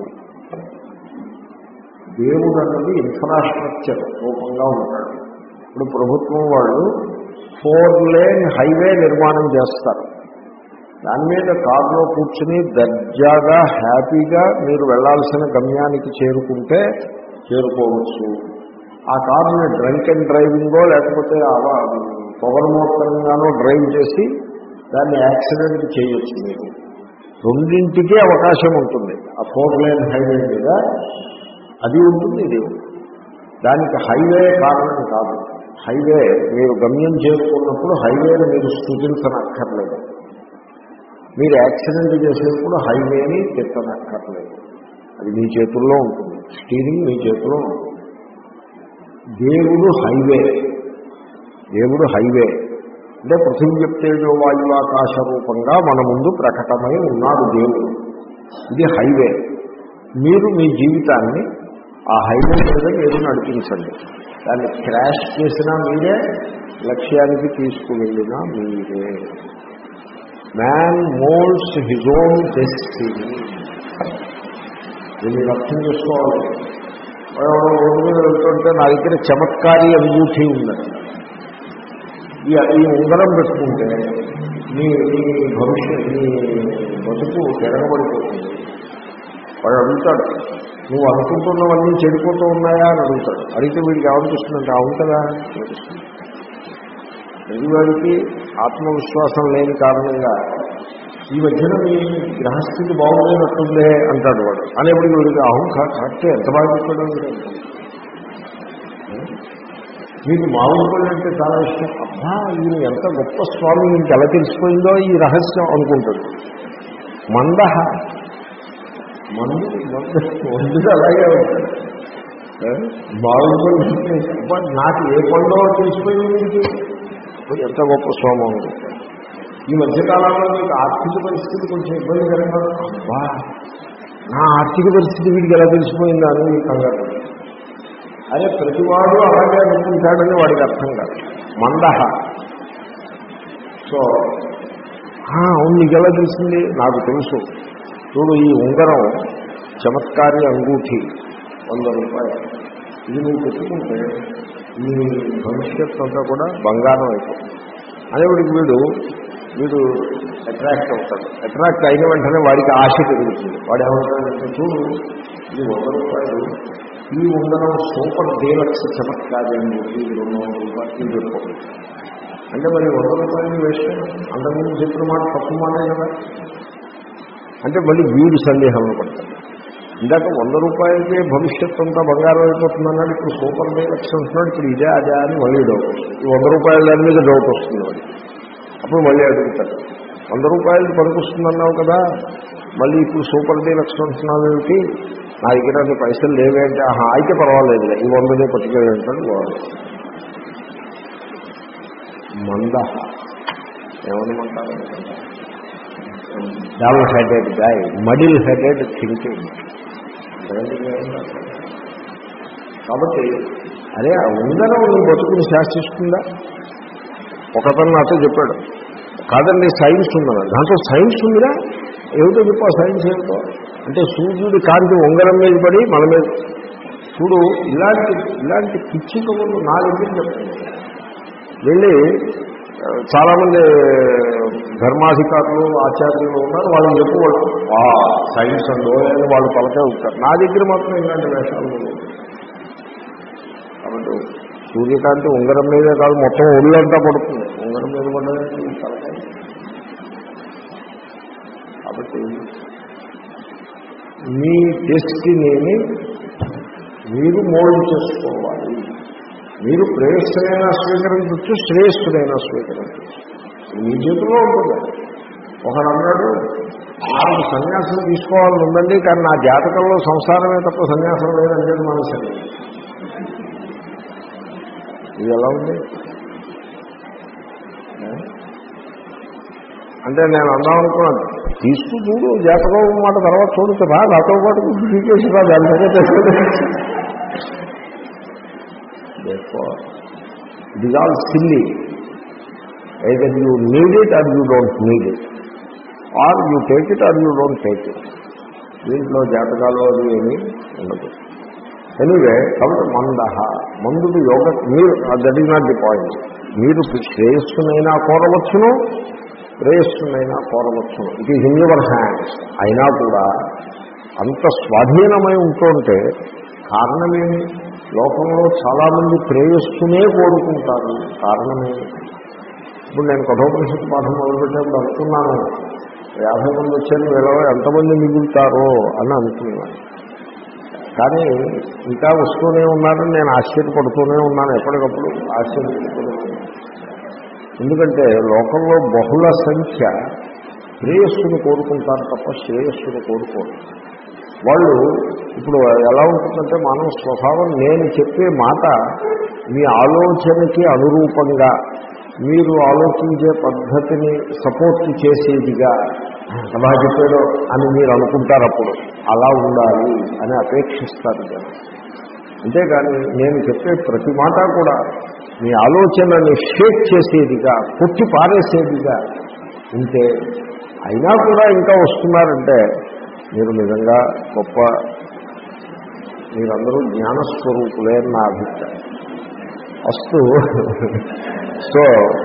దేవుడు అన్నది ఇన్ఫ్రాస్ట్రక్చర్ రూపంగా ఉంటాడు. ఇప్పుడు ప్రభుత్వం వాళ్ళు ఫోర్ లేన్ హైవే నిర్మాణం చేస్తారు. దాని మీద కారులో కూర్చుని దర్జాగా హ్యాపీగా మీరు వెళ్లాల్సిన గమ్యానికి చేరుకుంటే చేరుకోవచ్చు. ఆ కారుని డ్రంక్ అండ్ డ్రైవింగో లేకపోతే పొగరమోత్తంగానో డ్రైవ్ చేసి దాన్ని యాక్సిడెంట్ చేయొచ్చు. మీరు రెండింటికే అవకాశం ఉంటుంది. ఆ ఫోర్ లేన్ హైవే మీద అది ఉంటుంది, ఇది దానికి హైవే కారణం కాదు. హైవే మీరు గమ్యం చేసుకున్నప్పుడు హైవేని మీరు స్థుతించనక్కర్లేదు. మీరు యాక్సిడెంట్ చేసేటప్పుడు హైవేని తిట్టనక్కర్లేదు. అది మీ చేతుల్లో ఉంటుంది, స్టీరింగ్ మీ చేతిలో ఉంటుంది. దేవుడు హైవే, దేవుడు హైవే అంటే పృథివ్యప్తేజో వాయువాకాశ రూపంగా మన ముందు ప్రకటమై ఉన్నాడు దేవుడు. ఇది హైవే. మీరు మీ జీవితాన్ని ఆ హైవే మీద మీరు నడిపించండి. దాన్ని క్రాష్ చేసినా మీరే, లక్ష్యానికి తీసుకువెళ్ళినా మీరే. Man moulds his own destiny. దీన్ని అర్థం చేసుకోవాలి. రోడ్డు మీద వెళ్తుంటే నా దగ్గర చమత్కారీ అనుభూతి ఉందండి. ఈ ఈ ఉంగరం పెట్టుకుంటే నీ నీ భవిష్యత్ నీ బతుకు తిరగబడిపోతుంది. వాడు అడుగుతాడు, నువ్వు అనుకుంటున్నవన్నీ చెడిపోతూ ఉన్నాయా అని అడుగుతాడు. అడిగితే వీడికి ఏమనిపిస్తుందంటే అవును కదా అనిపిస్తుంది. ప్రతివాడికి ఆత్మవిశ్వాసం లేని కారణంగా ఈ మధ్యన మీ గ్రహస్థితి బాగులేనట్టుందే అంటాడు వాడు. అనేప్పటికీ వీడికి అవును కరెక్టే, ఎంత బాగా చెప్పాడు. మీకు మామూలు పళ్ళు అంటే చాలా ఇష్టం. అబ్బా ఈయన ఎంత గొప్ప స్వామి, ఇంక ఎలా తెలిసిపోయిందో ఈ రహస్యం అనుకుంటాడు. మందహ మందు మందు మందుగా అలాగే ఉంటాడు. మామూలు పళ్ళు అంటే అబ్బా నాకు ఏ పండో తెలిసిపోయింది వీడికి, ఎంత గొప్ప స్వామి అనుకుంటాడు. ఈ మధ్యకాలంలో మీకు ఆర్థిక పరిస్థితి కొంచెం ఇబ్బందికరంగా, అబ్బా నా ఆర్థిక పరిస్థితి వీడికి ఎలా తెలిసిపోయిందా అని మీకు కంగారు. అరే ప్రతివాడు అలాగే అనుకుంటాడని వాడికి అర్థం కాదు. మందహ. సో అవును నీకు ఎలా తెలిసింది? నాకు తెలుసు. చూడు, ఈ ఉంగరం చమత్కారి అంగూఠి వంద రూపాయలు. ఇది నువ్వు పెట్టుకుంటే ఈ భవిష్యత్తు అంతా కూడా బంగారం అయిపోతుంది. అనేవాడికి వీడు వీడు అట్రాక్ట్ అవుతాడు. అట్రాక్ట్ అయిన వెంటనే వాడికి ఆశ పెరుగుతుంది. వాడు ఏమంటాడంటే, చూడు ఇది వంద రూపాయలు, ఈ ఉంగరం సూపర్ డీలక్స్ చమత్కారి అంగూఠి, ఇది రెండు వందల రూపాయలు పెట్టుకోండి అంటే మరి వంద రూపాయలు వేస్తే అంతకుముందు చెప్పిన మాట తప్పు మాటే కదా. అంటే మళ్ళీ వీడు సందేహంలో పడతాడు. ఇందాక వంద రూపాయలకే భవిష్యత్తు అంతా బంగారం అయిపోతుంది అన్నాడు, ఇప్పుడు సూపర్ డీలక్స్ అంటున్నాడు, ఇప్పుడు ఇదే అదే అని మళ్ళీ డౌట్ వస్తుంది. ఈ వంద రూపాయల దాని మీద డౌట్ వస్తుంది వాడు. అప్పుడు మళ్ళీ అడుగుతాడు, వంద రూపాయలకి పనికొస్తుందన్నావు కదా, మళ్ళీ ఇప్పుడు సూపర్ డీలక్స్ అంటున్నావు ఏమిటి, నా దగ్గర అన్ని పైసలు లేవే అంటే, ఆహా అయితే పర్వాలేదు, ఈ వందనే పట్టుకెళ్ళంటాడు వాడు. మందహ ఏమనమంటారు, double headed guy, muddle headed thinking. కాబట్టి అరే ఆ ఉందరం నీ బతుకుని శాసిస్తుందా? ఒకతను నాతో చెప్పాడు, కాదండి సైన్స్ ఉందన్న, దాంట్లో సైన్స్ ఉందిరా, ఏమిటో చెప్పా సైన్స్ ఏమిటో అంటే, సూర్యుడి కాంతి ఉంగరం మీద పడి మన మీద చూడు. ఇలాంటి ఇలాంటి పిచ్చి కబుర్లు నా దగ్గర చెప్పండి. వెళ్ళి చాలామంది ధర్మాధికారులు ఆచార్యులు ఉన్నారు, వాళ్ళని చెప్పుకోవాలి సైన్స్ అండ్ అని వాళ్ళు తలకే ఉంటారు. నా దగ్గర మాత్రం ఇలాంటి వేషాలు ఉన్నాయి. కాబట్టి సూర్యకాంతి ఉంగరం మీదే కాదు, మొత్తం ఒళ్ళంతా పడుతుంది, ఉంగరం మీద పడ్డదంటే తలకాయ. కాబట్టి మీ డెస్టినీని మీరు మోల్డ్ చేసుకోవాలి. మీరు ప్రేయస్సునైనా స్వీకరించవచ్చు, శ్రేయస్సునైనా స్వీకరించవచ్చు, మీ చేతిలో ఉంటుంది. ఒకడు అన్నాడు, నాకు సన్యాసం తీసుకోవాలని ఉందండి, కానీ నా జాతకంలో సంసారమే తప్ప సన్యాసం లేదంటే మనసరి. ఇది ఎలా ఉంది అంటే నేను అందాం అనుకున్నాను, తీసుకు చూడు జాతకం మాట తర్వాత చూడచ్చు రా, నాతో పాటు డీకేసి రా, దాని తెచ్చుకోలేదు. It is all silly. Either you need it or you don't need it, or you take it or you don't take it. దీంట్లో జాతకాలు అది ఏమీ ఉండదు. ఎనీవే, కాబట్టి మందహ మందుడు యోగ, మీరు that is not the point. మీరు శ్రేయస్సునైనా కోరవచ్చును, ప్రేయస్సునైనా కోరవచ్చును. It is in your hands. అయినా కూడా అంత స్వాధీనమై ఉంటుంటే కారణమేమి? లోకంలో చాలామంది ప్రేయస్సునే కోరుకుంటారు, కారణమేమి? ఇప్పుడు నేను కఠోపనిషత్తు పాఠం మొదలుపెట్టినప్పుడు అనుకున్నాను, యాభై మంది వచ్చాను, వీళ్ళ ఎంతమంది మిగులుతారో అని అనుకున్నాను. కానీ ఇంకా వస్తూనే ఉన్నారని నేను ఆశ్చర్యపడుతూనే ఉన్నాను, ఎప్పటికప్పుడు ఆశ్చర్యపడుతూనే ఉన్నాను. ఎందుకంటే లోకంలో బహుళ సంఖ్య శ్రేయస్సును కోరుకుంటారు తప్ప శ్రేయస్సును కోరుకోరు. వాళ్ళు ఇప్పుడు ఎలా ఉంటుందంటే, మానవ స్వభావం నేను చెప్పే మాట మీ ఆలోచనకి అనురూపంగా, మీరు ఆలోచించే పద్ధతిని సపోర్ట్ చేసేదిగా ఎలా చెప్పాడో అని మీరు అనుకుంటారు. అప్పుడు అలా ఉండాలి అని అపేక్షిస్తారు జనం. అంతేగాని నేను చెప్పే ప్రతి మాట కూడా మీ ఆలోచనని షేక్ చేసేదిగా, కొట్టి పారేసేదిగా ఉంటే, అయినా కూడా ఇంకా వస్తున్నారంటే మీరు నిజంగా గొప్ప, మీరందరూ జ్ఞానస్వరూపులే అని నా అభిప్రాయం. అస్తు. సో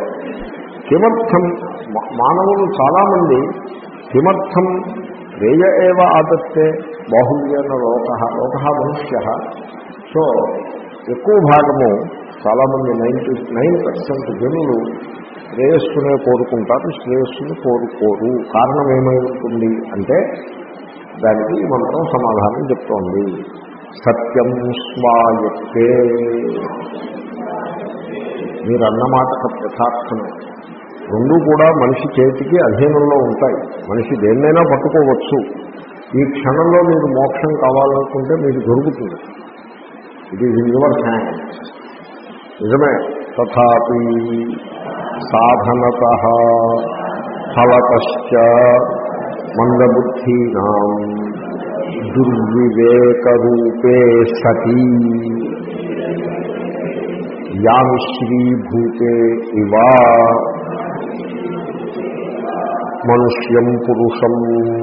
కిమర్థం మానవులు చాలామంది కిమర్థం ప్రేయ ఏవ ఆదత్తే బాహుల్యేన లోక లోక మనుష్య. సో ఎక్కువ భాగము చాలామంది నైంటీ నైన్ పర్సెంట్ జనులు శ్రేయస్సునే కోరుకుంటారు, శ్రేయస్సును కోరుకోరు. కారణం ఏమై ఉంటుంది అంటే దానికి ఈ మంత్రం సమాధానం చెప్తోంది. సత్యం స్వాయత్తే, మీరు అన్నమాట యథార్థమే. రెండు కూడా మనిషి చేతికి అధీనంలో ఉంటాయి. మనిషి దేన్నైనా పట్టుకోవచ్చు. ఈ క్షణంలో మీరు మోక్షం కావాలనుకుంటే మీకు దొరుకుతుంది. It is in your hands. నిజమే. తథాపి సాధనతః ఫలతశ్చ మందబుద్ధీనాం దుర్వివేకరూపే సతీ యామిశ్రీభూతే ఇవా మనుష్యం పురుషం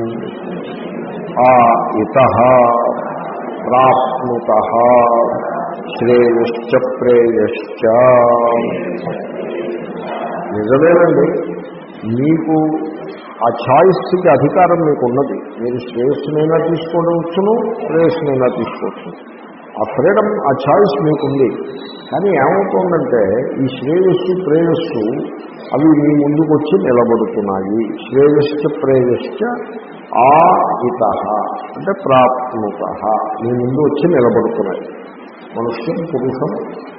ఆ ఇతః ప్రాప్నుతః శ్రేయశ్చ ప్రేయశ్చ. నిజమేనండి, మీకు ఆ ఛాయిస్కి అధికారం మీకు ఉన్నది. మీరు శ్రేయస్సునైనా తీసుకోవచ్చును, ప్రేయస్సునైనా తీసుకోవచ్చు. ఆ ఫ్రీడమ్, ఆ ఛాయిస్ మీకుంది. కానీ ఏమవుతుందంటే ఈ శ్రేయస్సు ప్రేయస్సు అవి మీ ముందుకు వచ్చి నిలబడుతున్నాయి. శ్రేయశ్చ ప్రేయశ్చ ఆ ఇతః అంటే ప్రాప్నుతః, మీ ముందు వచ్చి నిలబడుతున్నాయి. మనుష్యం పురుషం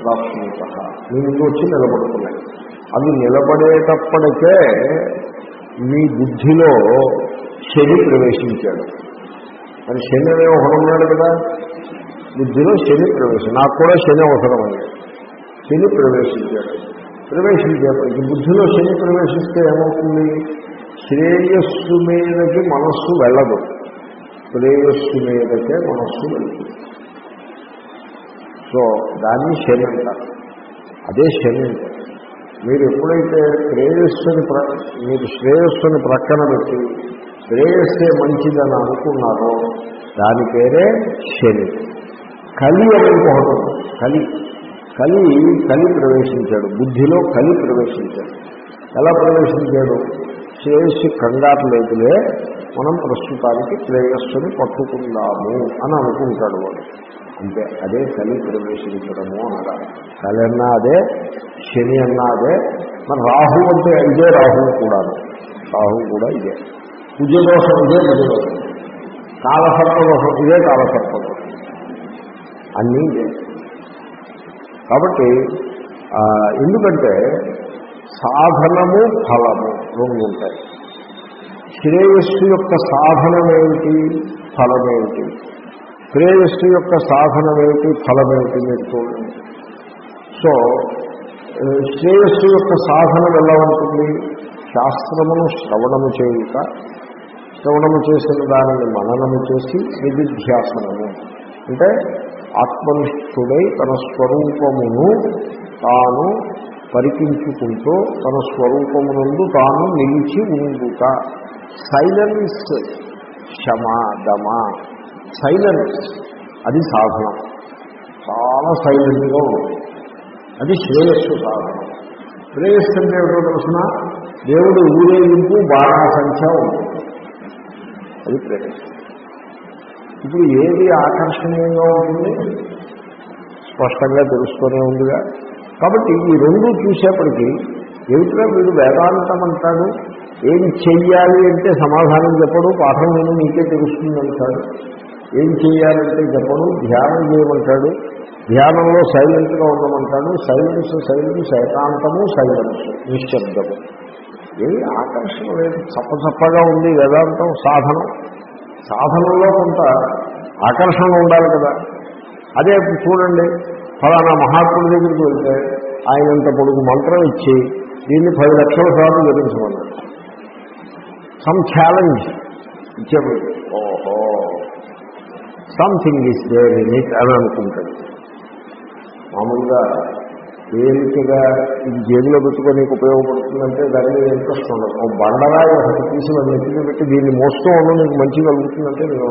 ప్రాప్నుతః, మీ ముందు వచ్చి నిలబడుతున్నాయి. అవి నిలబడేటప్పటికే మీ బుద్ధిలో శని ప్రవేశించాడు. మరి శని అనే ఒకడు ఉన్నాడు కదా, బుద్ధిలో శని ప్రవేశం. నాకు కూడా శని అవసరమైంది. శని ప్రవేశించాడు. ప్రవేశించేప్పటికి బుద్ధిలో శని ప్రవేశిస్తే ఏమవుతుంది? శ్రేయస్సు మీదకి మనస్సు వెళ్ళదు, శ్రేయస్సు మీదకే మనస్సు వెళ్తుంది. సో దాన్ని శని అంటారు. అదే శని అంటే మీరు ఎప్పుడైతే శ్రేయస్సుని ప్ర మీరు శ్రేయస్సుని ప్రక్కన పెట్టి శ్రేయస్సే మంచిదని అనుకున్నారో దాని పేరే శని. కలి అని ఇంకొకటి ఉంది. కలి కలి కలి ప్రవేశించాడు, బుద్ధిలో కలి ప్రవేశించాడు. ఎలా ప్రవేశించాడు? శ్రేయస్సు కంగారు లేదులే, మనం ప్రస్తుతానికి శ్రేయస్సుని పట్టుకుందాము అని అనుకుంటాడు వాడు. అంటే అదే కలి ప్రవేశించడము అనగా. కలి అన్నా అదే, శని అన్నా అదే. మరి రాహు అంటే ఇదే, రాహువు కూడా రాహువు కూడా ఇదే. కుజదోషం ఇదే, కుజదోషం. కాలసర్పదోషం ఇదే, కాలసర్పదోషం. అన్నీ ఇదే. కాబట్టి ఎందుకంటే సాధనము ఫలము రెండు ఉంటాయి. శ్రేయస్సు యొక్క సాధనమేమిటి, ఫలమేమిటి? శ్రేయస్సు యొక్క సాధనమేమిటి, ఫలమేమిటి మీరు చూడండి. సో శ్రేయస్సు యొక్క సాధనం ఎలా ఉంటుంది? శాస్త్రమును శ్రవణము చేయుట, శ్రవణము చేసిన దానిని మననము చేసి నిధిధ్యాసనము అంటే ఆత్మనిష్ఠుడై తన స్వరూపమును తాను పరికించుకుంటూ తన స్వరూపమునందు తాను నిలిచి ఉండుట. సైలెన్స్, శమ దమ, సైలెన్స్ అది సాధనం. చాలా సైలెంట్గా ఉంటుంది. అది శ్రేయస్సు సాధనం. శ్రేయస్సు అంటే ఏమిటో తెలుసిన? దేవుడు ఊరేగింపు బాగా సంఖ్య ఉంటుంది. అది శ్రేయస్సు. ఇప్పుడు ఏది ఆకర్షణీయంగా ఉంటుంది? స్పష్టంగా తెలుస్తూనే ఉందిగా. కాబట్టి ఈ రెండు చూసేప్పటికీ ఏమిటో వీడు వేదాంతం అంటాడు, ఏం చెయ్యాలి అంటే సమాధానం చెప్పడు, పాఠం నేను నీకే తెలుస్తుంది అంటాడు. ఏం చెయ్యాలంటే చెప్పడు, ధ్యానం చేయమంటాడు, ధ్యానంలో సైలెంట్గా ఉండమంటాడు. సైలెన్స్ సైలెన్స్ ఏకాంతము సైలెన్స్ నిశ్శబ్దము. ఏది ఆకర్షణ లేదు, చప్పచప్పగా ఉంది వేదాంతం. సాధనం సాధనంలో కొంత ఆకర్షణ ఉండాలి కదా. అదే చూడండి, ఫలానా మహాత్ముడి దగ్గరికి వెళ్తే ఆయన ఇంత పొడుగు మంత్రం ఇచ్చి దీన్ని పది లక్షల సార్లు జపించమన్నాడు. సమ్ ఛాలెంజ్ ఇచ్చేప్పుడు ఓహో something is there in it అని అనుకుంటాడు. మామూలుగా తేలికగా ఇది జేబులో పెట్టుకొని ఉపయోగపడుతుందంటే దాని మీద ఇంట్రెస్ట్ ఉండదు. ఓ బండరాయి ఒకటి తీసి వాళ్ళు నెత్తిని పెట్టి దీన్ని మోస్తూ ఉండడం నీకు మంచి కలుగుతుందంటే నేను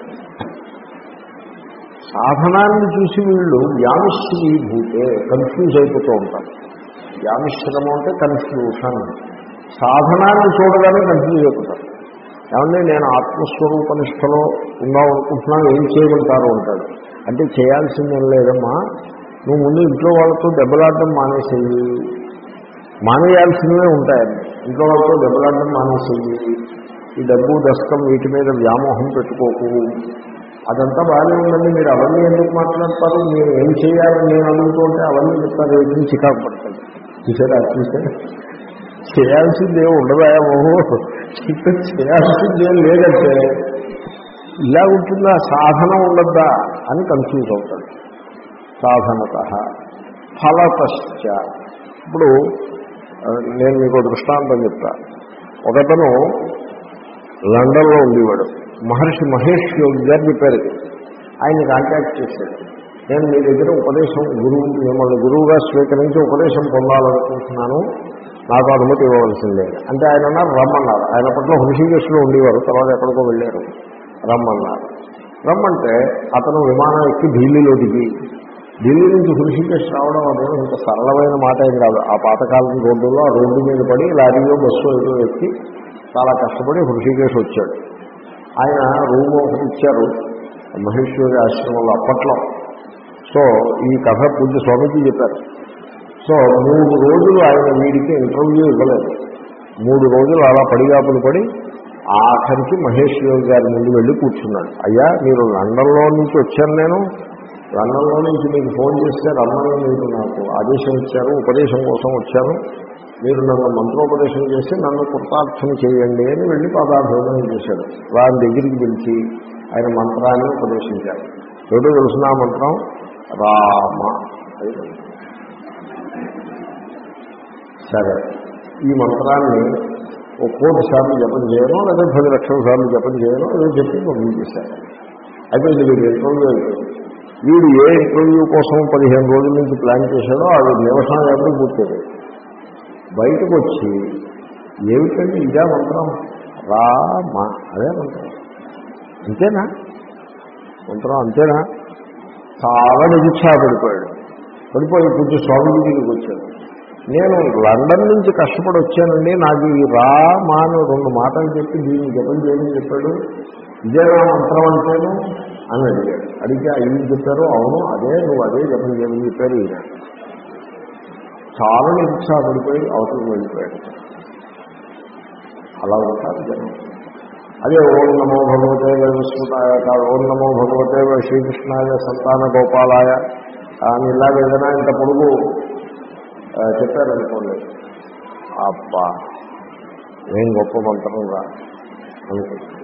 సాధనాన్ని చూసి వీళ్ళు వ్యామిశ్రీభూతే కన్ఫ్యూజ్ అయిపోతూ ఉంటారు. వ్యామిశ్రమం అంటే కన్ఫ్యూషన్. సాధనాన్ని చూడగానే కన్ఫ్యూజ్ అయిపోతారు. ఏమంటే నేను ఆత్మస్వరూప నిష్టలో ఉందాం అనుకుంటున్నాను, ఏం చేయమంటారు అంటాడు. అంటే చేయాల్సిందేం లేదమ్మా, నువ్వు ముందు ఇంట్లో వాళ్ళతో దెబ్బలాడడం మానేసేయి. మానేయాల్సినవే ఉంటాయని ఇంట్లో వాళ్ళతో దెబ్బలాడడం మానేసేయి. ఈ డబ్బు దశకం వీటి మీద వ్యామోహం పెట్టుకోకు. అదంతా బాగానే ఉందండి, మీరు అవన్నీ ఎందుకు మాట్లాడతారు, మీరు ఏం చేయాలని నేను అడుగుతుంటే అవన్నీ చెప్తారు, ఏది చికాకు పడతాడు. చూసారా చూసే చేయాల్సిందే ఉండదామో, చేయాల్సిందేం లేదంటే ఇలా ఉంటుందా, సాధన ఉండద్దా అని కన్ఫ్యూజ్ అవుతాడు. సాధనత ఫలతశ్చ. ఇప్పుడు నేను మీకు దృష్టాంతం చెప్తా. ఒకతను లండన్లో ఉండేవాడు. మహర్షి మహేష్ యోగి గారు చెప్పారు. ఆయన కాంటాక్ట్ చేశాడు. నేను మీ దగ్గర ఉపదేశం గురువు మిమ్మల్ని గురువుగా స్వీకరించి ఉపదేశం పొందాలనుకుంటున్నాను, నాకు అనుమతి ఇవ్వవలసిందే అంటే ఆయన అన్నారు రమ్మన్నారు. ఆయన పట్ల హృషికేశ్లో ఉండేవారు, తర్వాత ఎక్కడికో వెళ్ళారు. రమ్మన్నారు. రమ్మంటే అతను విమానం ఎక్కి ఢిల్లీలో దిగి ఢిల్లీ నుంచి హృషికేశ్ రావడం అనేది ఇంత సరళమైన మాట ఏం కాదు. ఆ పాతకాలం రోడ్డులో ఆ రోడ్డు మీద పడి లారీలో బస్సు ఏదో ఎక్కి చాలా కష్టపడి హృషికేశ్ వచ్చాడు. ఆయన రూమ్ ఒకటి ఇచ్చారు మహేశ్వరి ఆశ్రమంలో అప్పట్లో. సో ఈ కథ పూజ్య స్వామికి చెప్పారు. సో మూడు రోజులు ఆయన వీడికి ఇంటర్వ్యూ ఇవ్వలేదు. మూడు రోజులు అలా పడిగాపులు పడి ఆఖరికి మహేశ్వరి గారి ముందు వెళ్ళి కూర్చున్నాడు. అయ్యా మీరు లండన్లో నుంచి వచ్చాను, నేను లండన్లో నుంచి మీకు ఫోన్ చేస్తే రమ్మని మీరు నాకు ఆదేశం ఇచ్చారు, ఉపదేశం కోసం వచ్చాను, మీరు నన్ను మంత్రోపదేశం చేసి నన్ను కృతార్థం చేయండి అని వెళ్ళి పాదాభివందనం చేశాడు. వారి దగ్గరికి పిలిచి ఆయన మంత్రాన్ని ఉపదేశించారు. ఏదో తెలుసిన మంత్రం రామ. సరే, ఈ మంత్రాన్ని ఓ కోటి సార్లు జపం చేయను లేదా పది లక్షల సార్లు జపం చేయను ఏదో చెప్పి పంపించేశారు. అయిపోయింది. వీడు ఇంటర్వ్యూ అయిపోయింది. వీడు ఏ ఇంటర్వ్యూ కోసం పదిహేను రోజుల నుంచి ప్లాన్ చేశాడో అది నిమిషం ఎప్పుడు పూర్తయింది. బయటకు వచ్చి ఏమిటండి ఇదే మంత్రం రామ, అదే మంత్రం, అంతేనా మంత్రం, అంతేనా? చాలా నిరుత్సాహపడిపోయాడు. పడిపోయి కొంచెం స్వామి దగ్గరికి వచ్చాడు. నేను లండన్ నుంచి కష్టపడి వచ్చానండి, నాకు ఈ రా మా అని రెండు మాటలు చెప్పి దీన్ని జపం చేయమని చెప్పాడు, ఇదేనా మంత్రం అంటేను అని అడిగాడు. అడిగితే అయ్యి చెప్పారు, అవును అదే, నువ్వు అదే జపం చేయమని చెప్పారు. ఈయన చాలా నిరుత్సాహపడిపోయి అవతలకు వెళ్ళిపోయాడు. అలా ఉంటారు జనం. అదే ఓం నమో భగవతే విస్మృతాయ కాదు, ఓం నమో భగవతే శ్రీకృష్ణాయ సంతాన గోపాలాయ అని ఇలాగ ఏదైనా ఇంత పొడుగు చెప్పారనుకోండి, అబ్బా ఏం గొప్ప మంత్రం రా అనుకుంటుంది.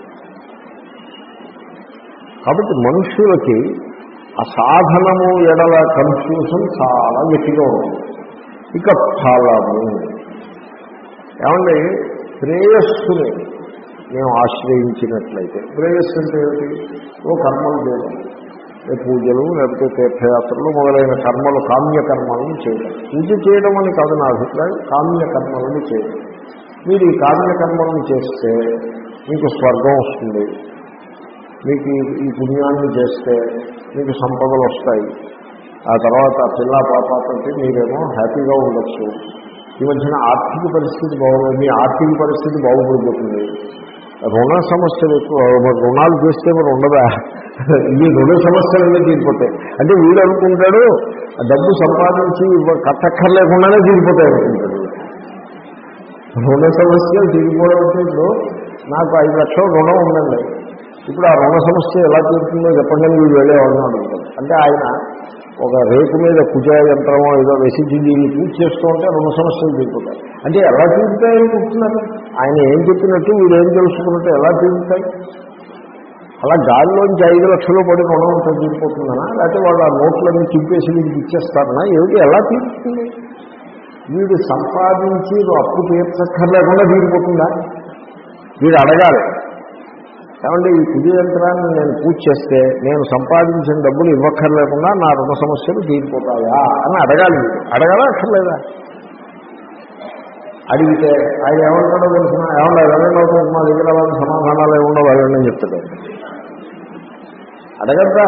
కాబట్టి మనుష్యులకి అసాధనము ఎడల కన్ఫ్యూషన్ చాలా గట్టిగా ఉంటుంది. ఇక ఫలము ఏమండి, శ్రేయస్సుని మేము ఆశ్రయించినట్లయితే, శ్రేయస్సు అంటే ఏమిటి? ఓ కర్మలు చేయడం, పూజలు లేకపోతే తీర్థయాత్రలు మొదలైన కర్మలు, కామ్యకర్మలను చేయడం. పూజ చేయడం అని కాదు నా అభిప్రాయం, కామ్యకర్మలను చేయడం. మీరు ఈ కామ్యకర్మలను చేస్తే మీకు స్వర్గం వస్తుంది, మీకు ఈ పుణ్యాన్ని చేస్తే మీకు సంపదలు వస్తాయి, ఆ తర్వాత పిల్ల పాపతో మీరేమో హ్యాపీగా ఉండొచ్చు. ఈ మధ్యన ఆర్థిక పరిస్థితి బాగుంది, మీ ఆర్థిక పరిస్థితి బాగుపడిపోతుంది. రుణ సమస్యలు ఎక్కువ, మరి రుణాలు చేస్తే మరి ఉండదా? ఈ రుణ సమస్యలన్నీ తీరిపోతాయి. అంటే వీడు అనుకుంటాడు డబ్బు సంపాదించి కట్టక్కర్లేకుండానే తీరిపోతాయి అనుకుంటాడు. రుణ సమస్యలు తీరిపోవడం అంటే ఇప్పుడు నాకు ఐదు లక్షలు రుణం ఉందండి, ఇప్పుడు ఆ రుణ సమస్య ఎలా తీరుతుందో చెప్పండి అని వీడు వెళ్ళేవాళ్ళని అడుగుతాడు. అంటే ఆయన ఒక రేపు మీద కుజ యంత్రమో ఏదో వేసి దీన్ని పూజ చేస్తూ ఉంటే రుణ సమస్యలు తీరుతాయి. అంటే ఎలా తీరుతాయని చెప్తున్నారు ఆయన? ఏం చెప్పినట్టు వీడు ఏం తెలుసుకున్నట్టు ఎలా తీరుతాయి? అలా గాలిలోంచి ఐదు లక్షలు పడి రుణం అంతా తీరిపోతుందనా, లేకపోతే వాళ్ళు ఆ నోట్లన్నీ చింపేసి వీడికి ఇచ్చేస్తారనా? ఏమిటి, ఎలా తీరుతుంది? వీడు సంపాదించి అప్పు తీర్చక్కర్లేకుండా తీరిపోతుందా? వీడు అడగాలి, ఏమంటే ఈ కుజ యంత్రాన్ని నేను పూజ చేస్తే నేను సంపాదించిన డబ్బులు ఇవ్వక్కర్లేకుండా నా రుణ సమస్యలు తీరిపోతాయా అని అడగాలి. అడగాలా అక్కర్లేదా? అడిగితే ఆయన ఏమంటాడో తెలిసిన, ఏమన్నా ఎవరైనా మా దగ్గర వాళ్ళ సమాధానాలు ఏముండో వాళ్ళని చెప్తాడు. అడగద్దా?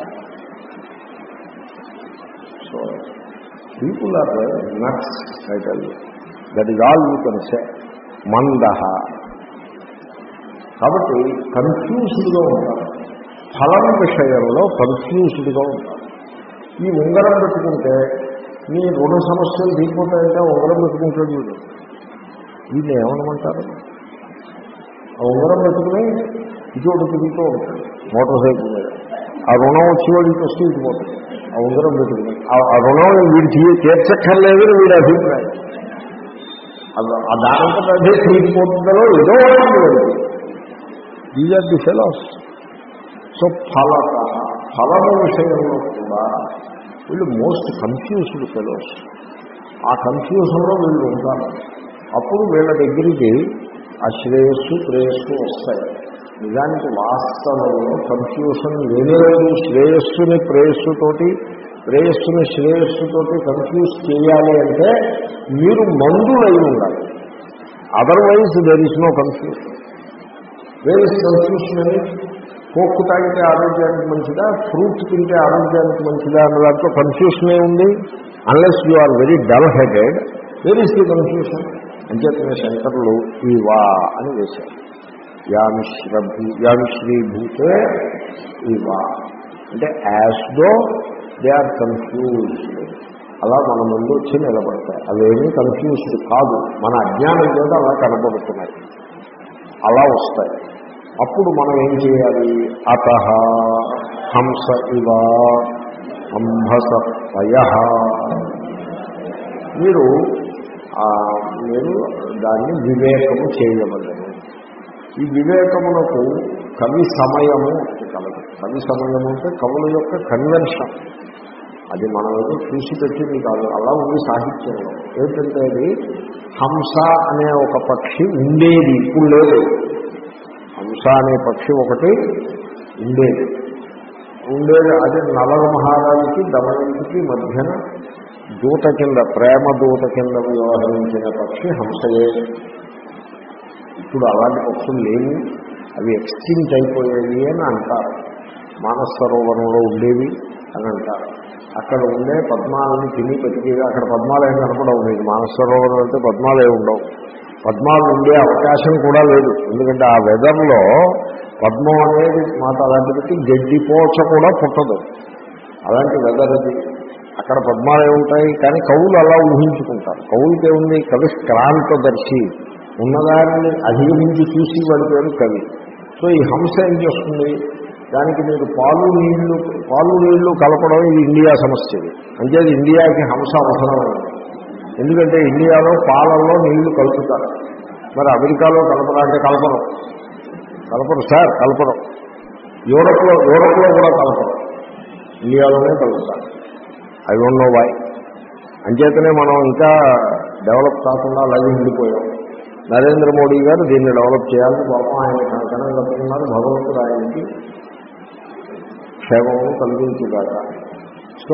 So people are nuts, I tell you. That is all you can say. మందహ. కాబట్టి కన్ఫ్యూజ్డ్గా ఉంటారు, ఫలం విషయంలో కన్ఫ్యూజ్డ్గా ఉంటారు. ఈ ఉంగరం పెట్టుకుంటే మీ రుణ సమస్యలు తీరిపోతాయంటే ఉంగరం పెట్టుకుంటాడు వీడు. వీళ్ళు ఏమనమంటారు? ఆ ఉంగరం పెట్టుకుని ఇటువంటి తిరుగుతూ ఉంటాడు మోటార్ సైకిల్ మీద. ఆ రుణం వచ్చి వాడు ఇటు వస్తూ ఇటుపోతుంది ఆ ఉంగరం పెట్టుకుని. ఆ రుణం వీడు తీర్చక్కర్లేదు అని వీడి అభిప్రాయం. ఆ దానంతట అదే తీరిపోతుందో ఏదో లేదు. These are the fellows. So ఫలత, ఫలము విషయంలో కూడా వీళ్ళు మోస్ట్ కన్ఫ్యూజ్డ్ ఫెలోస్. ఆ కన్ఫ్యూజన్లో వీళ్ళు ఉంటారు. అప్పుడు వీళ్ళ దగ్గరికి ఆ శ్రేయస్సు ప్రేయస్సు వస్తాయి. నిజానికి వాస్తవంలో కన్ఫ్యూషన్ లేనేలేదు. శ్రేయస్సుని ప్రేయస్సుతోటి, ప్రేయస్సుని శ్రేయస్సుతోటి కన్ఫ్యూజ్ చేయాలి అంటే మీరు మందులై ఉండాలి. Otherwise there is no confusion. వేరే కన్ఫ్యూషన్ అని కోక్కు తాగితే ఆరోగ్యానికి మంచిదా, ఫ్రూట్స్ తింటే ఆరోగ్యానికి మంచిదా అన్న దాంట్లో కన్ఫ్యూషనే ఉంది. Unless you are very dull headed, where is the confusion? అంచేతనే శంకరులు ఈ వా అని వేశారు. యామిశ్రభూ యామిశ్రీభూతే ఈ వా అంటే as though they are confused. అలా మన ముందు వచ్చి నిలబడతాయి. అవేమీ కన్ఫ్యూజ్డ్ కాదు, మన అజ్ఞానం చేత అలా కనపడుతున్నాయి, అలా వస్తాయి. అప్పుడు మనం ఏం చేయాలి? అతః హంస ఇవ అంభస పయ. మీరు మీరు దాన్ని వివేకము చేయవలెను. ఈ వివేకమునకు కవి సమయము కలదు. కవి సమయము అంటే కవుల యొక్క కన్వెన్షన్. అది మనం ఏదో చూసి పెట్టింది కాదు, అలా ఉంది సాహిత్యంలో. ఏంటంటే అది హంస అనే ఒక పక్షి ఉండేది, ఇప్పుడు లేదు. హంస అనే పక్షి ఒకటి ఉండేది ఉండేది అది నలల మహారాజుకి దమయంతికి మధ్యన దూత కింద, ప్రేమ దూత కింద వ్యవహరించిన పక్షి హంసయే. ఇప్పుడు అలాంటి పక్షులు లేవు, అవి ఎక్స్టింక్ట్ అయిపోయాయి అని అంటారు. మానస సరోవరంలో ఉండేవి అని అంటారు. అక్కడ ఉండే పద్మాలని తిని బతికేవి. అక్కడ పద్మాలు ఏమి కనపడవు. మీకు మానస సరోవరం అంటే పద్మాలు ఏమి ఉండవు. పద్మాలు ఉండే అవకాశం కూడా లేదు. ఎందుకంటే ఆ వెదర్లో పద్మం అనేది మాట అలాంటి పెట్టి గడ్డిపోచ కూడా పుట్టదు. అలాంటి వెదర్ అది. అక్కడ పద్మాలు ఏముంటాయి. కానీ కవులు అలా ఊహించుకుంటారు. కవులకి ఏముంది, కవి క్రాంతదర్శి, ఉన్నదాన్ని అధిగమించి చూసి వాడి పేరు కవి. సో ఈ హంస ఏం చేస్తుంది, దానికి మీరు పాలు నీళ్లు పాలు నీళ్లు కలపడం ఇది ఇండియా సమస్య. అంటే ఇండియాకి హంస అవసరం. ఎందుకంటే ఇండియాలో పాలల్లో నీళ్లు కలుపుతారు. మరి అమెరికాలో కలపరా అంటే కలపరు కలపరు సార్ కలపరు యూరప్లో యూరప్లో కూడా కలపరు, ఇండియాలోనే కలుపుతారు. I don't know why. అంచేతనే మనం ఇంకా డెవలప్ కాకుండా అలాగే ఉండిపోయాం. నరేంద్ర మోడీ గారు దీన్ని డెవలప్ చేయాలని పాపం ఆయన కనకనం కలుపుతున్నారు. భగవంతుడు ఆయనకి క్షేమము కలిగించుగాక. సో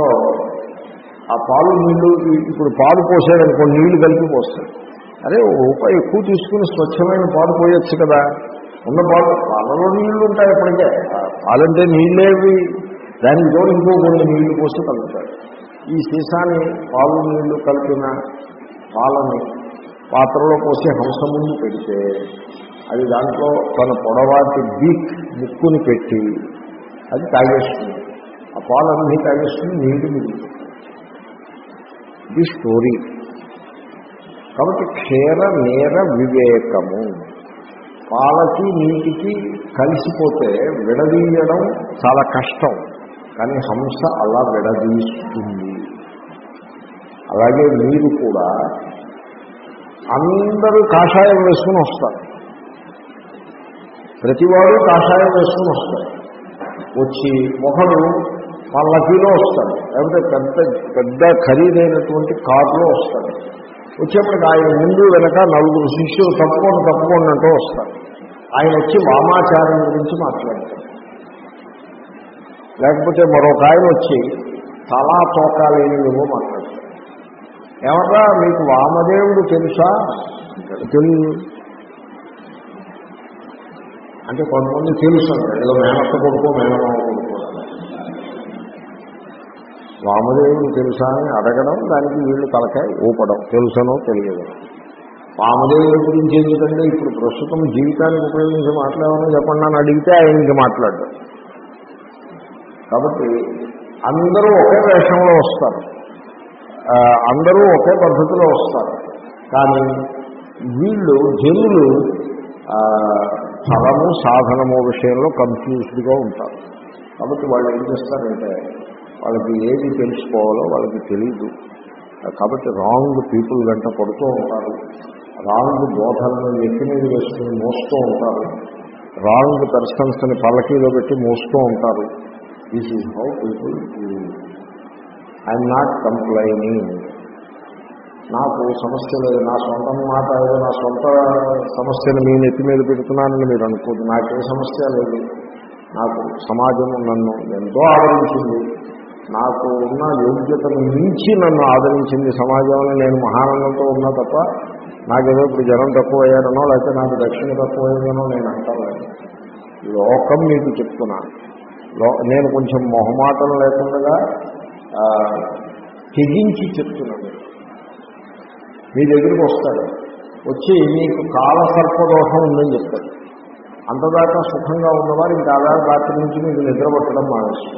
ఆ పాలు నీళ్లు, ఇప్పుడు పాలు పోసాడనుకో నీళ్లు కలిపి పోస్తాడు. అదే రూపాయి ఎక్కువ తీసుకుని స్వచ్ఛమైన పాలు పోయొచ్చు కదా. ఉన్న పాలు, పాలలో నీళ్లు ఉంటాయి ఎప్పటికే. పాలంటే నీళ్ళేవి, దానికి తోడు ఇంకో కొన్ని నీళ్లు పోసి కలుపుతాడు. ఈ సీసాని పాలు నీళ్లు కలిపిన పాలని పాత్రలో పోసి హంస ముందు పెడితే అది దాంట్లో తన పొడవాటి బీక్ ముక్కుని పెట్టి అది తాగేస్తుంది. ఆ పాలన్నీ తాగేస్తుంది, నీళ్లు మిగులుతుంది. ఇది స్టోరీ. కాబట్టి క్షీర నేర వివేకము, పాలకి నీటికి కలిసిపోతే విడదీయడం చాలా కష్టం. కానీ హంస అలా విడదీస్తుంది. అలాగే మీరు కూడా అందరూ కాషాయం వేసుకుని వస్తారు. ప్రతివాడు కాషాయం వేసుకుని వస్తారు. వచ్చి ఒకడు పల్లకీలో వస్తాడు, లేకపోతే పెద్ద పెద్ద ఖరీదైనటువంటి కారులో వస్తాడు. వచ్చేప్పటికి ఆయన ముందు వెనక నలుగురు శిష్యులు తప్పుకొని తప్పుకొని అంటూ వస్తారు. ఆయన వచ్చి వామాచారం గురించి మాట్లాడతాడు. లేకపోతే మరొక ఆయన వచ్చి తలా తోకాలేనివేమో మాట్లాడతాడు. ఏమన్నా మీకు వామదేవుడు తెలుసా? తెలియదు అంటే కొంతమంది తెలుసు అంటారు. ఏదో మేనత్త కొడుకో మేనమామ కొడుకో. వామదేవుడు తెలుసా అని అడగడం, దానికి వీళ్ళు తలకాయ ఊపడం, తెలుసనో తెలియదు. వామదేవుడి గురించి ఎందుకంటే ఇప్పుడు ప్రస్తుతం జీవితానికి ఉపయోగించి మాట్లాడమని చెప్పండి అని అడిగితే ఆయనకి మాట్లాడడం. కాబట్టి అందరూ ఒకే వేషంలో వస్తారు, అందరూ ఒకే పద్ధతిలో వస్తారు. కానీ వీళ్ళు జనులు ఫలము సాధనము విషయంలో కన్ఫ్యూజ్డ్గా ఉంటారు. కాబట్టి వాళ్ళు ఏం చేస్తారంటే వాళ్ళకి ఏది తెలుసుకోవాలో వాళ్ళకి తెలియదు. కాబట్టి రాంగ్ పీపుల్ వెంట పడుతూ ఉంటారు, రాంగ్ బోధనను ఎత్తి మీద వేసుకుని మోస్తూ ఉంటారు, రాంగ్ పర్సన్స్ని పల్లకీలో పెట్టి మోస్తూ ఉంటారు. This is how people. I'm not complaining. నాకు సమస్య లేదు, నా సొంత మాట ఏదో నా సొంత సమస్యను మీ నెత్తి మీద పెడుతున్నానని మీరు అనుకోదు. నాకే సమస్య లేదు. నాకు సమాజం నన్ను ఎంతో ఆదరించింది, నాకు ఉన్న యోగ్యతను మించి నన్ను ఆదరించింది సమాజం అని నేను మహానందంతో ఉన్నా తప్ప నాకేదో ఇప్పుడు జనం తక్కువ అయ్యారనో లేకపోతే నాకు దక్షిణ తక్కువ అయ్యానో నేను అంటాను. లోకం మీకు చెప్తున్నాను. లో నేను కొంచెం మొహమాటం లేకుండా తెగించి చెప్తున్నాను. మీ దగ్గరికి వస్తాడు, వచ్చి మీకు కాలసర్పదోషం ఉందని చెప్తాడు. అంతదాకా సుఖంగా ఉన్నవారు ఇంకా ఆధార రాత్రి నుంచి మీకు నిద్రపట్టడం మానేస్తుంది.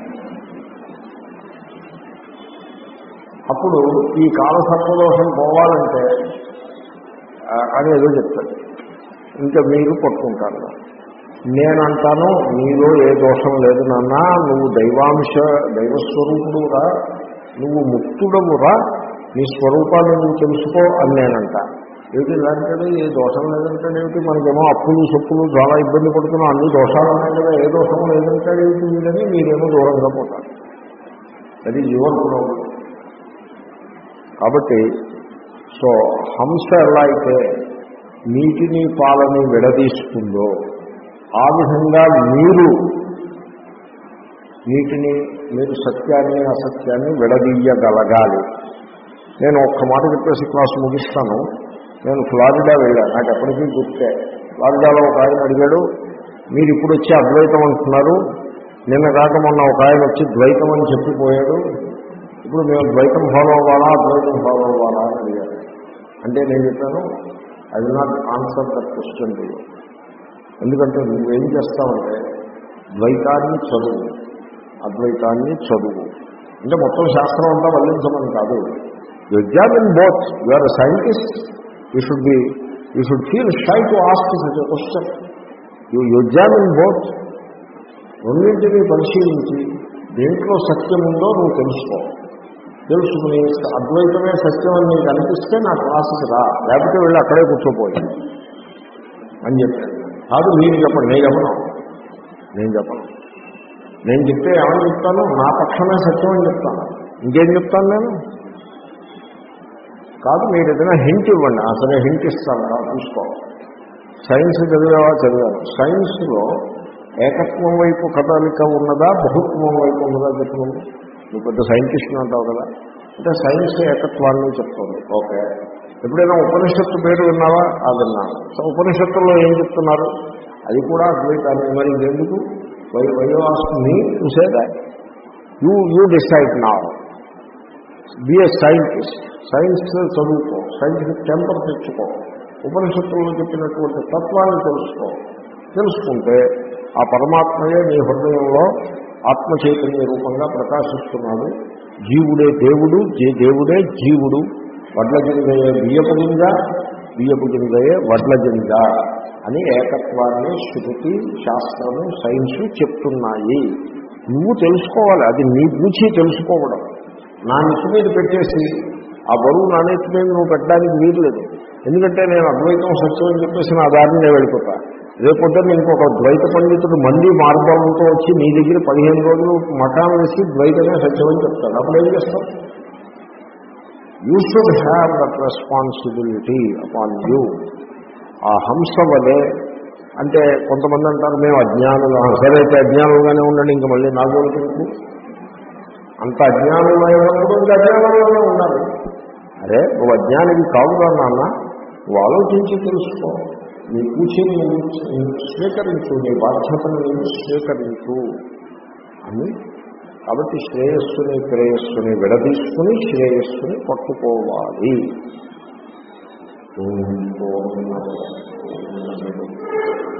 అప్పుడు ఈ కాలసర్పదోషం పోవాలంటే అని ఏదో చెప్తాడు. ఇంకా మీరు పట్టుకుంటారు. నేనంటాను నీలో ఏ దోషం లేదు నాన్న, నువ్వు దైవాంశ దైవస్వరూపుడురా, నువ్వు ముక్తుడవురా, నీ స్వరూపాన్ని నువ్వు తెలుసుకో అని నేనంట. ఏమిటి ఇలాంటి ఏ దోషం లేదంటాడు ఏమిటి, మనకేమో అప్పులు సొప్పులు చాలా ఇబ్బంది పడుతున్నాం, అన్ని దోషాలు ఉన్నాయి కదా, ఏ దోషం లేదంటాడు ఏమిటి వీళ్ళని మీరేమో దూరంగా పోతారు. అది యువర్ ప్రాబ్లం. కాబట్టి సో హంస ఎలా అయితే నీటిని పాలని విడదీస్తుందో ఆ విధంగా మీరు నీటిని మీరు సత్యాన్ని అసత్యాన్ని విడదీయగలగాలి. నేను ఒక్క మాట చెప్పేసి క్లాసు ముగిస్తాను. నేను ఫ్లారిడా వెళ్ళాను, నాకు ఎప్పటికీ గుర్తే. ఫ్లారిడాలో ఒక ఆయన అడిగాడు, మీరు ఇప్పుడు వచ్చి అద్వైతం అంటున్నారు, నిన్న కాక మొన్న ఒక ఆయన వచ్చి ద్వైతం అని చెప్పిపోయాడు, ఇప్పుడు మేము ద్వైతం ఫాలో అవ్వాలా అద్వైతం ఫాలో అవ్వాలా అని అడిగారు. అంటే నేను చెప్పాను, I will not answer that question to you. ఎందుకంటే నువ్వేం చేస్తావంటే ద్వైతాన్ని చదువు, అద్వైతాన్ని చదువు. అంటే మొత్తం శాస్త్రం అంతా వల్లించమని కాదు. You examine both. You are a scientist, you should be you should feel shy to ask such a question. You examine both. రెండింటినీ పరిశీలించి దేంట్లో సత్యం ఉందో నువ్వు తెలుసుకో. తెలుసుకుని అద్వైతమే సత్యం అని నీకు అనిపిస్తే నా క్లాసుకి రా, లేకపోతే వెళ్ళి అక్కడే కూర్చోపోయి అని చెప్పాను. కాదు మీరు చెప్పండి, నేను చెప్పను నేను చెప్పను నేను చెప్తే ఏమని చెప్తాను, నా పక్షమే సత్యం అని చెప్తాను. ఇంకేం చెప్తాను నేను? కాదు, మీరు ఏదైనా హింట్ ఇవ్వండి. అసలే హింట్ ఇస్తాను రా చూసుకో. సైన్స్ చదివేవా? చదివాను. సైన్స్లో ఏకత్వం వైపు కదలిక ఉన్నదా, బహుత్వం వైపు ఉన్నదా చెప్తున్నాను. నువ్వు పెద్ద సైంటిస్ట్ అంటావు కదా, అంటే సైన్స్ ఏకత్వాన్ని చెప్తుంది. ఓకే, ఎప్పుడైనా ఉపనిషత్తు పేరు విన్నావా? అది విన్నాను. సో ఉపనిషత్తుల్లో ఏం చెప్తున్నారు? అది కూడా అద్వైతాన్ని. మరి ఎందుకు why why you ask me to say that? You you decide now. Be a scientist. Science చదువుకో, సైంటిఫిక్ టెంపర్ తెచ్చుకో, ఉపనిషత్తుల్లో చెప్పినటువంటి తత్వాన్ని తెలుసుకో. తెలుసుకుంటే ఆ పరమాత్మయే నీ హృదయంలో ఆత్మ చైతన్య రూపంగా ప్రకాశిస్తున్నాడు. జీవుడే దేవుడు, దేవుడే జీవుడు. వడ్ల గింజయే బియ్యపు గింజ, బియ్యపు గింజయే వడ్ల గింజ అని ఏకత్వాన్ని శృతి, శాస్త్రము, సైన్సు చెప్తున్నాయి. నువ్వు తెలుసుకోవాలి. అది నీ గురించి తెలుసుకోవడం. నా నెత్తి మీద పెట్టేసి ఆ బరువు నా నెత్తి మీద నువ్వు పెట్టడానికి వీల్లేదు. ఎందుకంటే నేను అద్వైతం సత్యం అని చెప్పేసి నా దారిని నేను వెళ్ళిపోతా. రేపొద్దున ఇంకొక ద్వైత పండితుడు మంది మార్గంతో వచ్చి నీ దగ్గర పదిహేను రోజులు మఠాలు వేసి ద్వైతమే సత్యం అని చెప్తాడు. అప్పుడు ఏం చేస్తాం? You should have that responsibility upon you. ఆ హంస వలే. అంటే కొంతమంది అంటారు మేము అజ్ఞానులు. సరే అయితే అజ్ఞానులుగానే ఉండండి, ఇంకా మళ్ళీ నా జోలికి అంత అజ్ఞానులైన ఉన్నప్పుడు ఇంకా అజ్ఞానంలోనే ఉండాలి. అరే నువ్వు అజ్ఞానికి కావుగా నాన్న, నువ్వు ఆలోచించి తెలుసుకో. నీ పూచిని నువ్వు స్వీకరించు, నీ బాధ్యతను నువ్వు స్వీకరించు అని. కాబట్టి శ్రేయస్సుని ప్రేయస్సుని విడదీసుకుని శ్రేయస్సుని పట్టుకోవాలి. ఓం